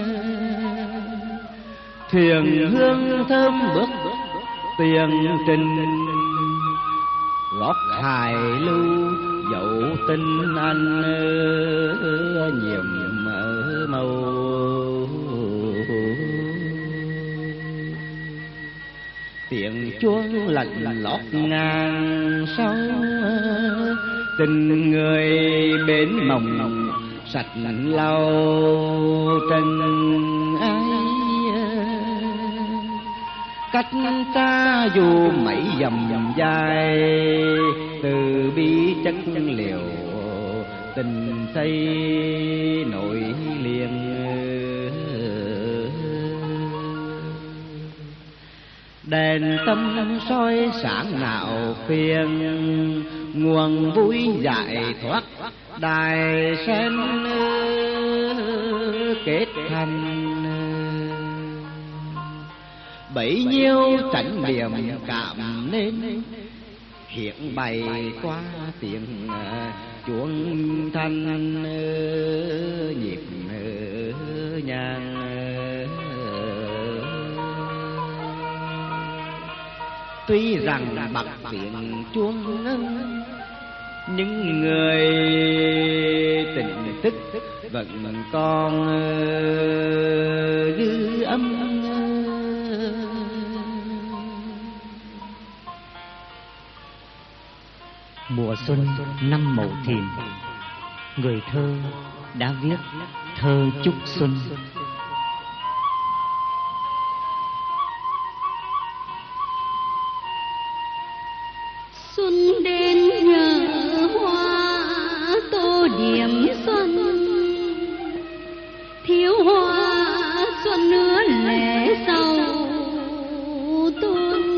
Thuyền hương thơm bước tiền trình, gót hài lưu dẫu tình anh nhiệm màu. Tiếng chuông lạnh lót ngang sâu, tình người bến mộng sạch lau trần ai. Cách ta dù mấy dặm dài, từ bi chất liệu tình xây nổi liền. Đèn tâm soi sáng nào phiền, nguồn vui giải thoát đài sen kết thành. Bấy nhiêu cảnh điểm cảm nên hiện bày qua tiếng chuông thanh nhịp nhàng. Tuy rằng bạc tiếng chuông ngân, những người tỉnh thức vẫn còn dư âm. Mùa xuân năm Mậu Thìn, người thơ đã viết thơ chúc xuân. Xuân đến nhờ hoa tô điểm xuân, thiếu hoa xuân nữa lệ sầu tuôn.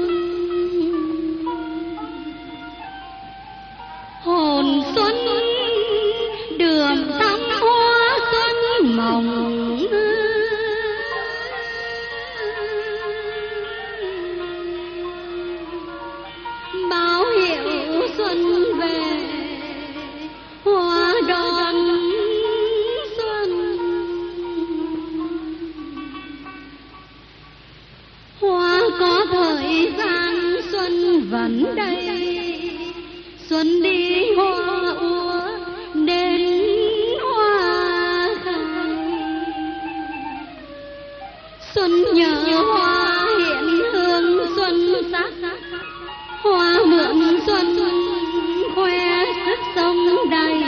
Hồn xuân đường thắm hoa xuân mộng, báo hiệu xuân về hoa đón xuân. Hoa có thời gian xuân vẫn đây, xuân đi hoa úa đến hoa khai. Xuân nhờ hoa hiện hương xuân sắc, hoa mượn xuân khoe sức sống đầy.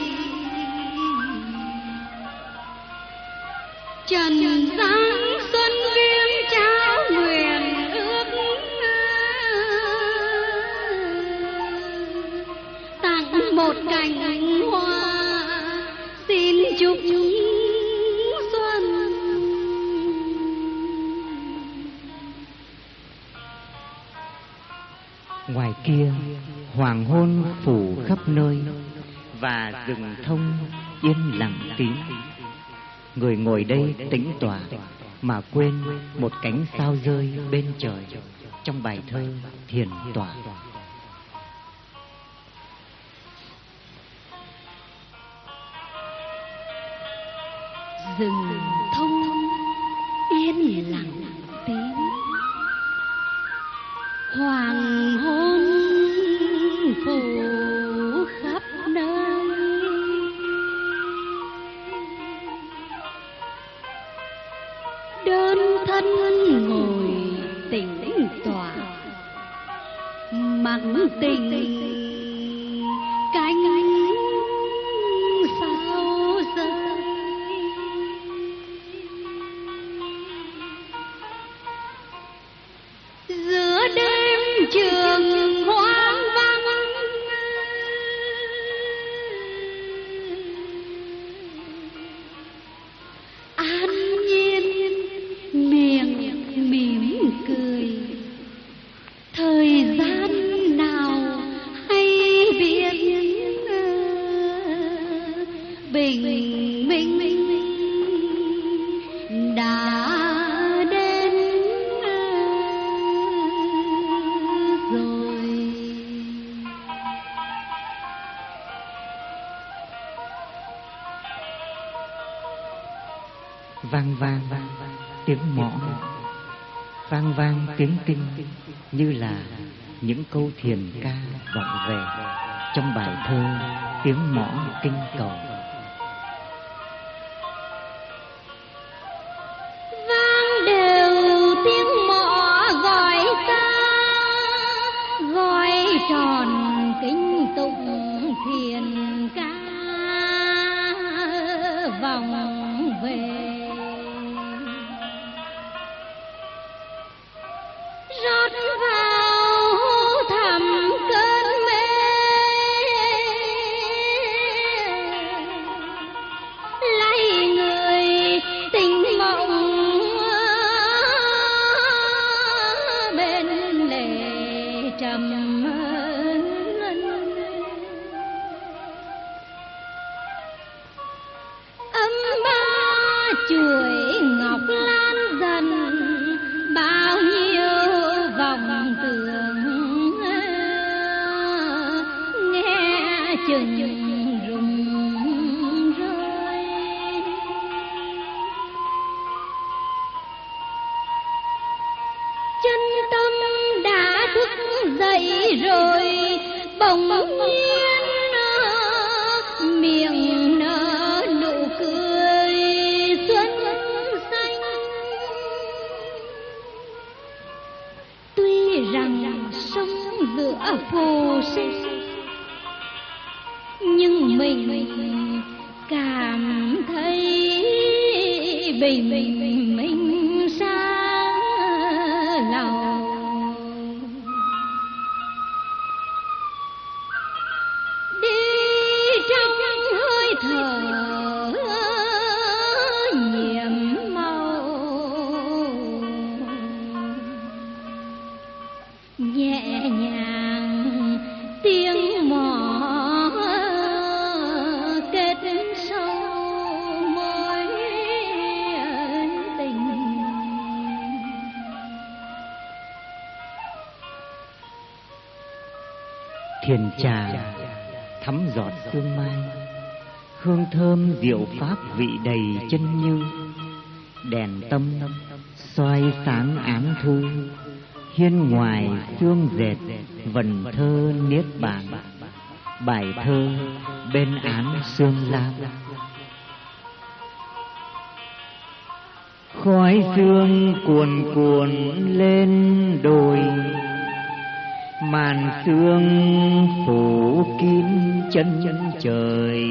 Trần gian xuân viếng trao nguyện ước, tặng một cành hoa xin chúc xuân. Ngoài kia hoàng hôn phủ khắp nơi, và rừng thông yên lặng kín. Người ngồi đây tĩnh tọa mà quên một cánh sao rơi bên trời trong bài thơ Thiền Tọa. Rừng thông yên lặng tín, hoàng hôn phủ khắp nơi, mặc tình cánh sao rơi. Giữa đêm trường hoang vắng, an nhiên miệng mỉm cười. Thời gian nào hay biết bình minh đã đến rồi. Vang vang tiếng mõ, vang vang tiếng kinh, như là những câu thiền ca vọng về trong bài thơ Tiếng Mõ Kinh Cầu. Vang đều tiếng mõ gọi ca, gọi tròn kinh tụng thiền ca vọng về. Rót vào thẳm cơn mê, lấy người tình mộng bên lệ trầm. Âm ba chuỗi ngọc lan dần, bao nhiêu vòng tường nghe chừng rụng rơi. Chân tâm đã thức dậy rồi, bỗng nhiên miệng nở nụ cười xuân xanh. Tuy rằng sống giữa phù sinh, nhưng mình cảm thấy bình minh sáng lòng. Đi trong hơi thở nhiệm màu, nhẹ nhàng tiếng mõ kết sâu mối tình. Thiền trà thắm giọt sương mai, hương thơm diệu pháp vị đầy chân như. Đèn tâm soi sáng án thu, hiên ngoài xương dệt vần thơ niết bàn. Bài thơ bên án sương lam, khói sương cuồn cuộn lên đồi, màn sương phủ kín chân trời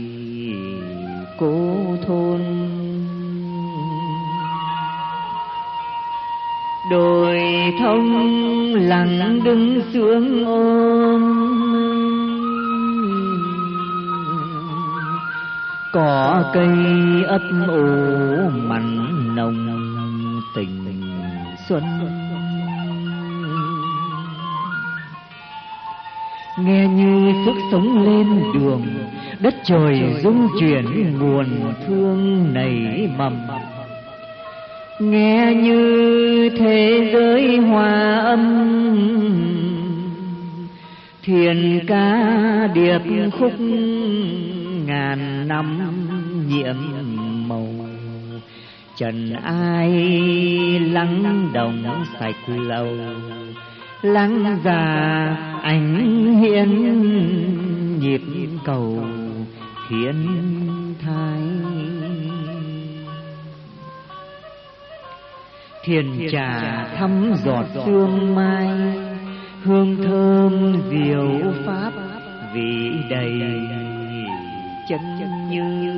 cố thôn. Đồi thông lặng đứng sương ôm, cỏ cây ấp ủ mặn nồng tình xuân. Nghe như sức sống lên đường, đất trời rung chuyển nguồn thương nảy mầm. Nghe như thế giới hòa âm, thiền ca điệp khúc ngàn năm nhiệm màu. Trần ai lắng đồng sạch lầu, lắng già ánh hiến nhịp cầu thiên thai. Thiền trà thắm giọt sương mai, hương thơm diệu pháp vị đầy chân như.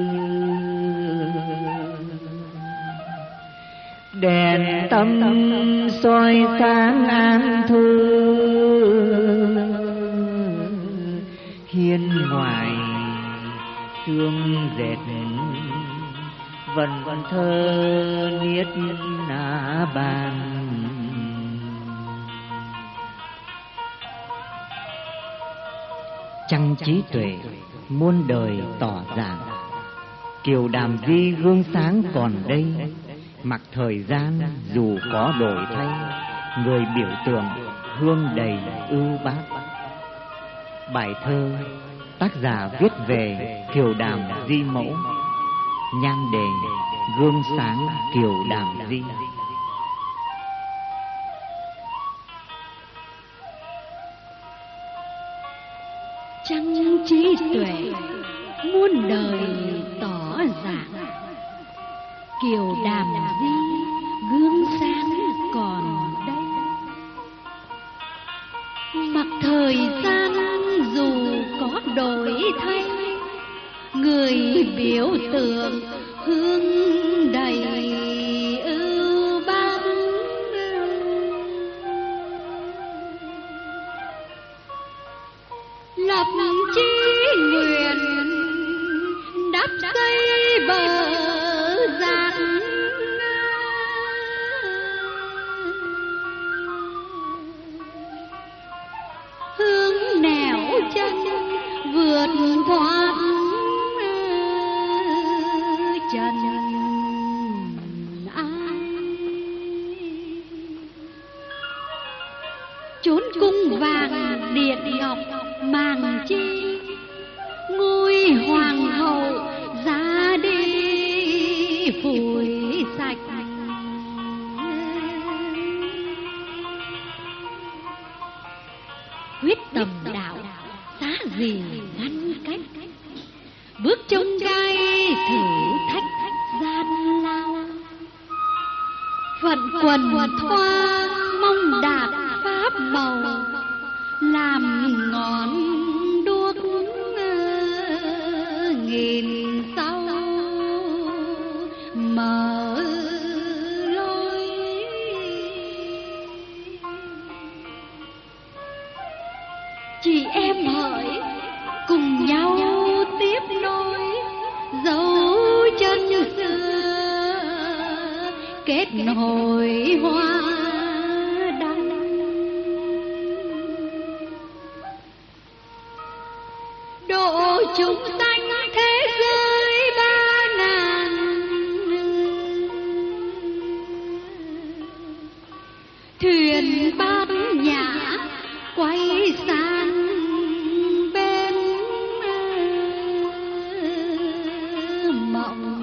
Đèn tâm soi sáng an thư, hiên ngoài sương dệt vần vần thơ niết na bàn. Trăng trí tuệ muôn đời tỏ dạng, kiều đàm di gương sáng còn đây. Mặc thời gian dù có đổi thay, người biểu tượng hương đầy ưu bác. Bài thơ tác giả viết về kiều đàm di mẫu, nhan đề gương sáng kiều đàm di. Trăng trí tuệ muôn đời tỏ dạng, kiều đàm di gương sáng còn đây. Mặc thời gian dù có đổi thay, người biểu tượng hương đầy ưu bác. Lập chí nguyện đắp xây bờ giác, hướng nẻo chân vượt thoát trần ai. Chốn cung vàng điện ngọc màng chi, ngôi hoàng hậu ra đi phủi sạch. Quyết tâm đạo giá gì ngăn cách, bước trong gai thử thách gian lao. Phận quần thoa mong đạt pháp màu, làm ngọn đuốc nghìn sau mở lối. Chị em hỡi cùng nhau tiếp nối dấu chân xưa, kết hồi hoa đăng. Độ chúng sanh thế giới ba ngàn, thuyền bát nhã quay sang bên mộng.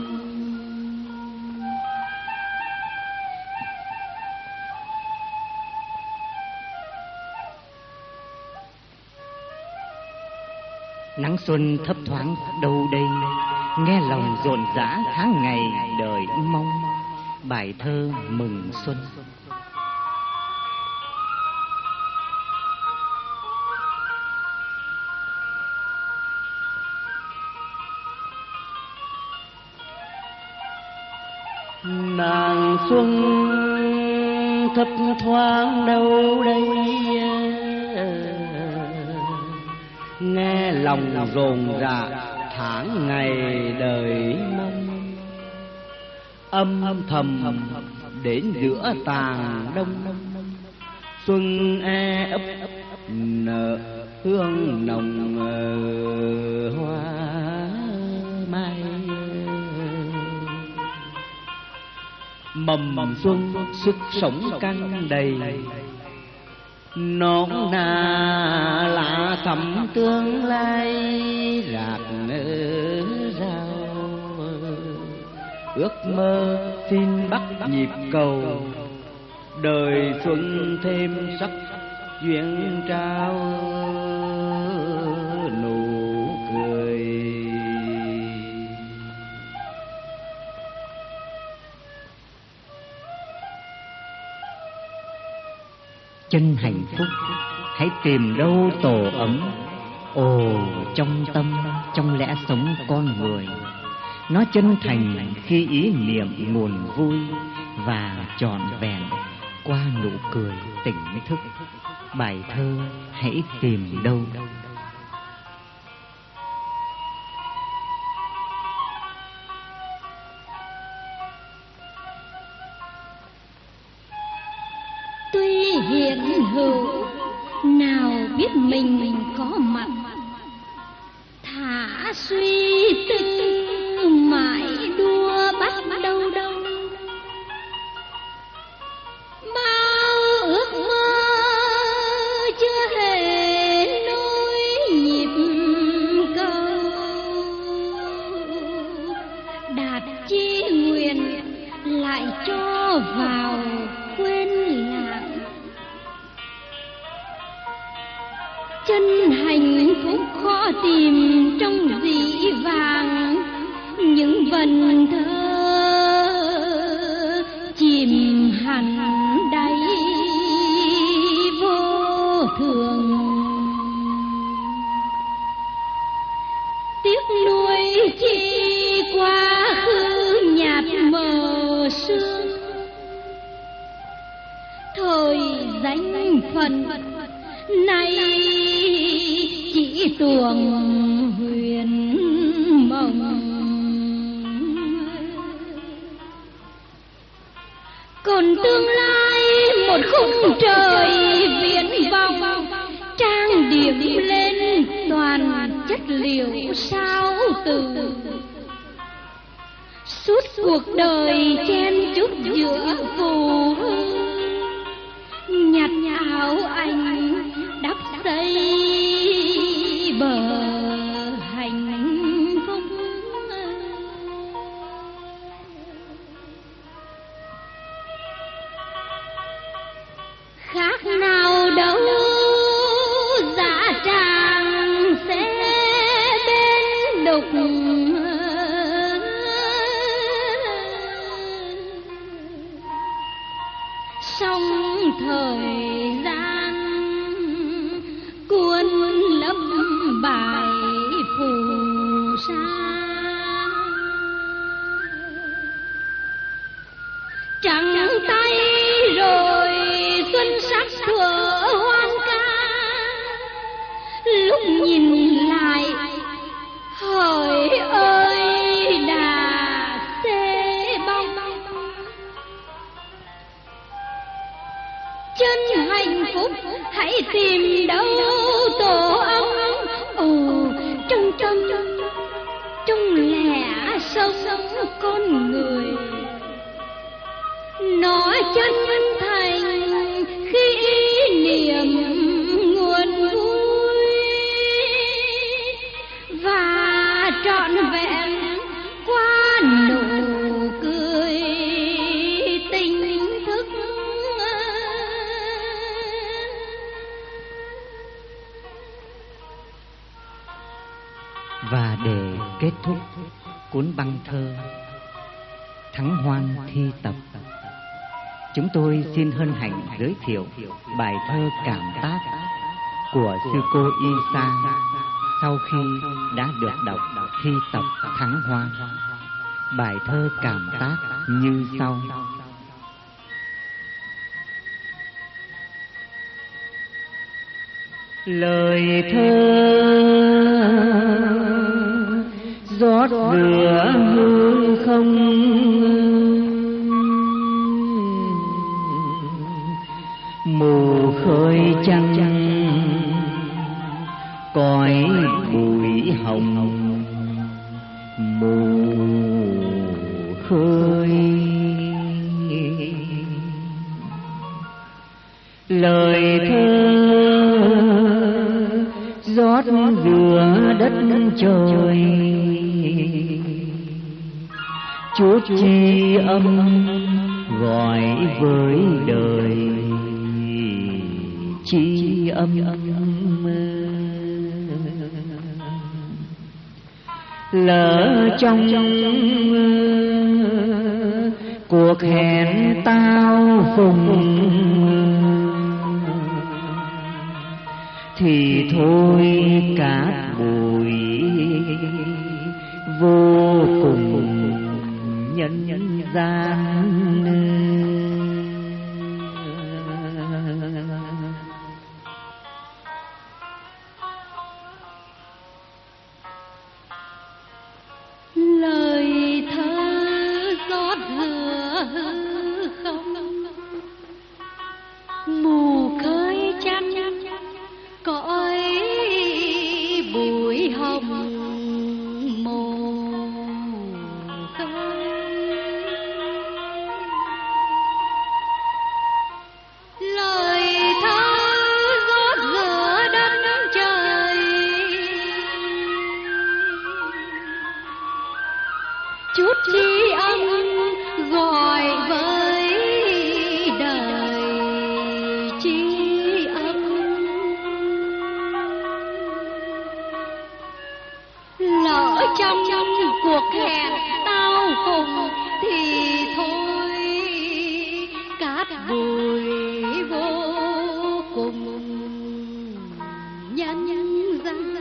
Nắng xuân thấp thoáng đâu đây, nghe lòng rộn rã tháng ngày đời mong. Bài thơ mừng xuân. Nàng xuân thấp thoáng đâu đây, nghe lòng rộn rã tháng ngày đời mong. Âm thầm đến giữa tàng đông, xuân e ấp nở hương nồng hoa mai. Mầm xuân sức sống căng đầy, nón nà lạ thắm tương lai rạc rào. Ước mơ xin bắt nhịp cầu, đời xuân thêm sắc duyên trao nụ cười. Chân hạnh phúc hãy tìm đâu tổ ấm. Ồ, trong tâm, trong lẽ sống con người, nó chân thành khi ý niệm nguồn vui và trọn vẹn qua nụ cười tỉnh thức. Bài thơ hãy tìm đâu. Tuy hiện hữu nào biết mình có mặt, thả suy tư mãi đua bắt đâu đâu. Bao ước mơ chưa hề nối nhịp cầu, đạt chí nguyện lại cho vào quên lãng. Chân hạnh phúc khó tìm trong dĩ vàng, những vần thơ chìm hẳn đáy vô thường. Tiếc nuối chi quá khứ nhạt mờ sương, thời danh phận nay chỉ tuồng huyền mộng. Còn tương lai một khung trời viễn vọng, trang điểm lên toàn chất liệu sao từ. Suốt cuộc đời chen chúc giữa phù hư, nhặt áo anh đắp xây bờ hạnh phúc. Khác nào đâu dã tràng sẽ bên đục, sông thời gian cuốn lấp bài phù sa. Trắng tay rồi xuân sắc thuở hoan ca, lúc nhìn lại hỏi ơi đà xê bông. Chân hạnh phúc hãy tìm đâu tổ ấm. Ồ, trong tâm, trong lẽ sống con người, nó chân thành khi ý niệm nguồn vui và trọn vẹn qua nụ cười tỉnh thức. Và để kết thúc cuốn băng thơ Thắng Hoan thi tập, chúng tôi xin hân hạnh giới thiệu bài thơ Cảm Tác của sư cô Y Sa sau khi đã được đọc thi tập Thắng Hoan. Bài thơ Cảm Tác như sau. Lời thơ rót rửa hư không, mù khơi trăng cõi bụi hồng. Mù khơi lời thơ rót rửa đất trời, chút chi âm gọi với đời chi âm. Lỡ trong cuộc hẹn tao phùng, thì thôi cát bụi vô cùng nhân gian. Lời thơ rót rửa không, mù khơi chăn cõi bụi hồng mồ khơi. Lời thơ rót rửa đất trời, chút tri ân gọi với đời tri ân. Lỡ trong cuộc hẹn tao cùng thì thôi cát bụi vô cùng nhân gian.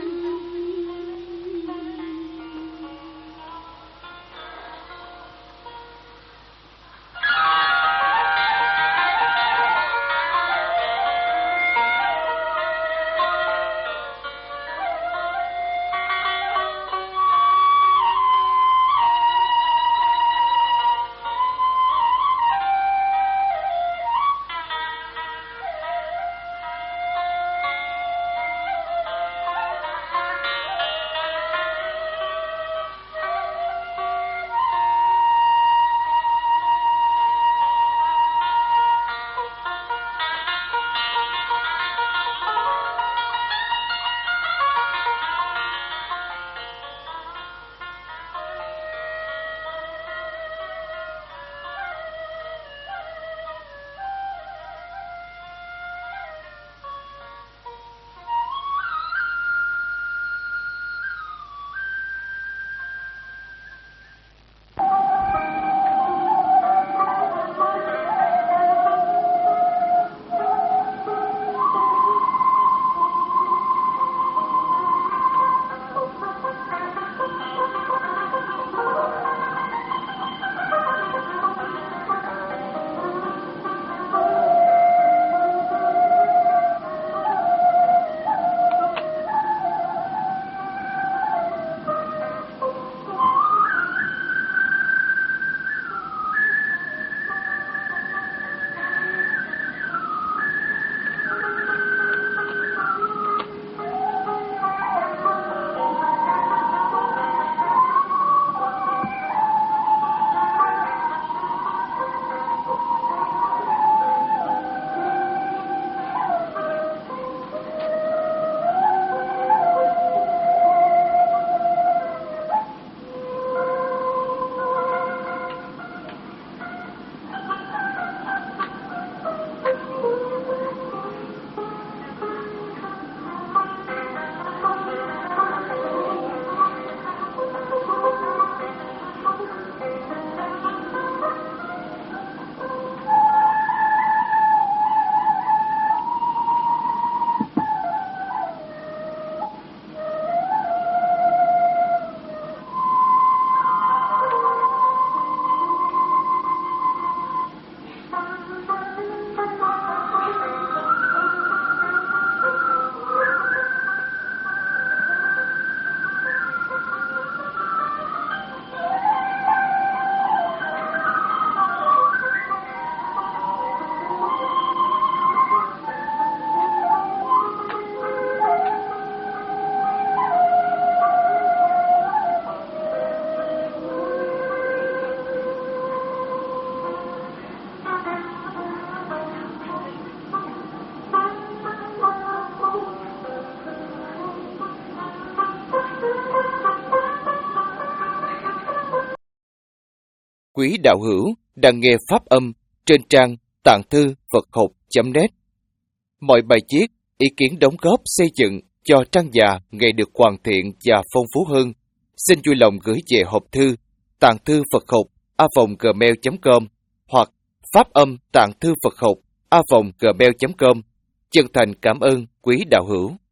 Quý đạo hữu đang nghe pháp âm trên trang tạng thư Phật học chấm net. Mọi bài viết, ý kiến đóng góp xây dựng cho trang già ngày được hoàn thiện và phong phú hơn, xin vui lòng gửi về hộp thư tạng thư Phật học a vòng gmail chấm com hoặc pháp âm tạng thư Phật học a vòng gmail chấm com. Chân thành cảm ơn quý đạo hữu.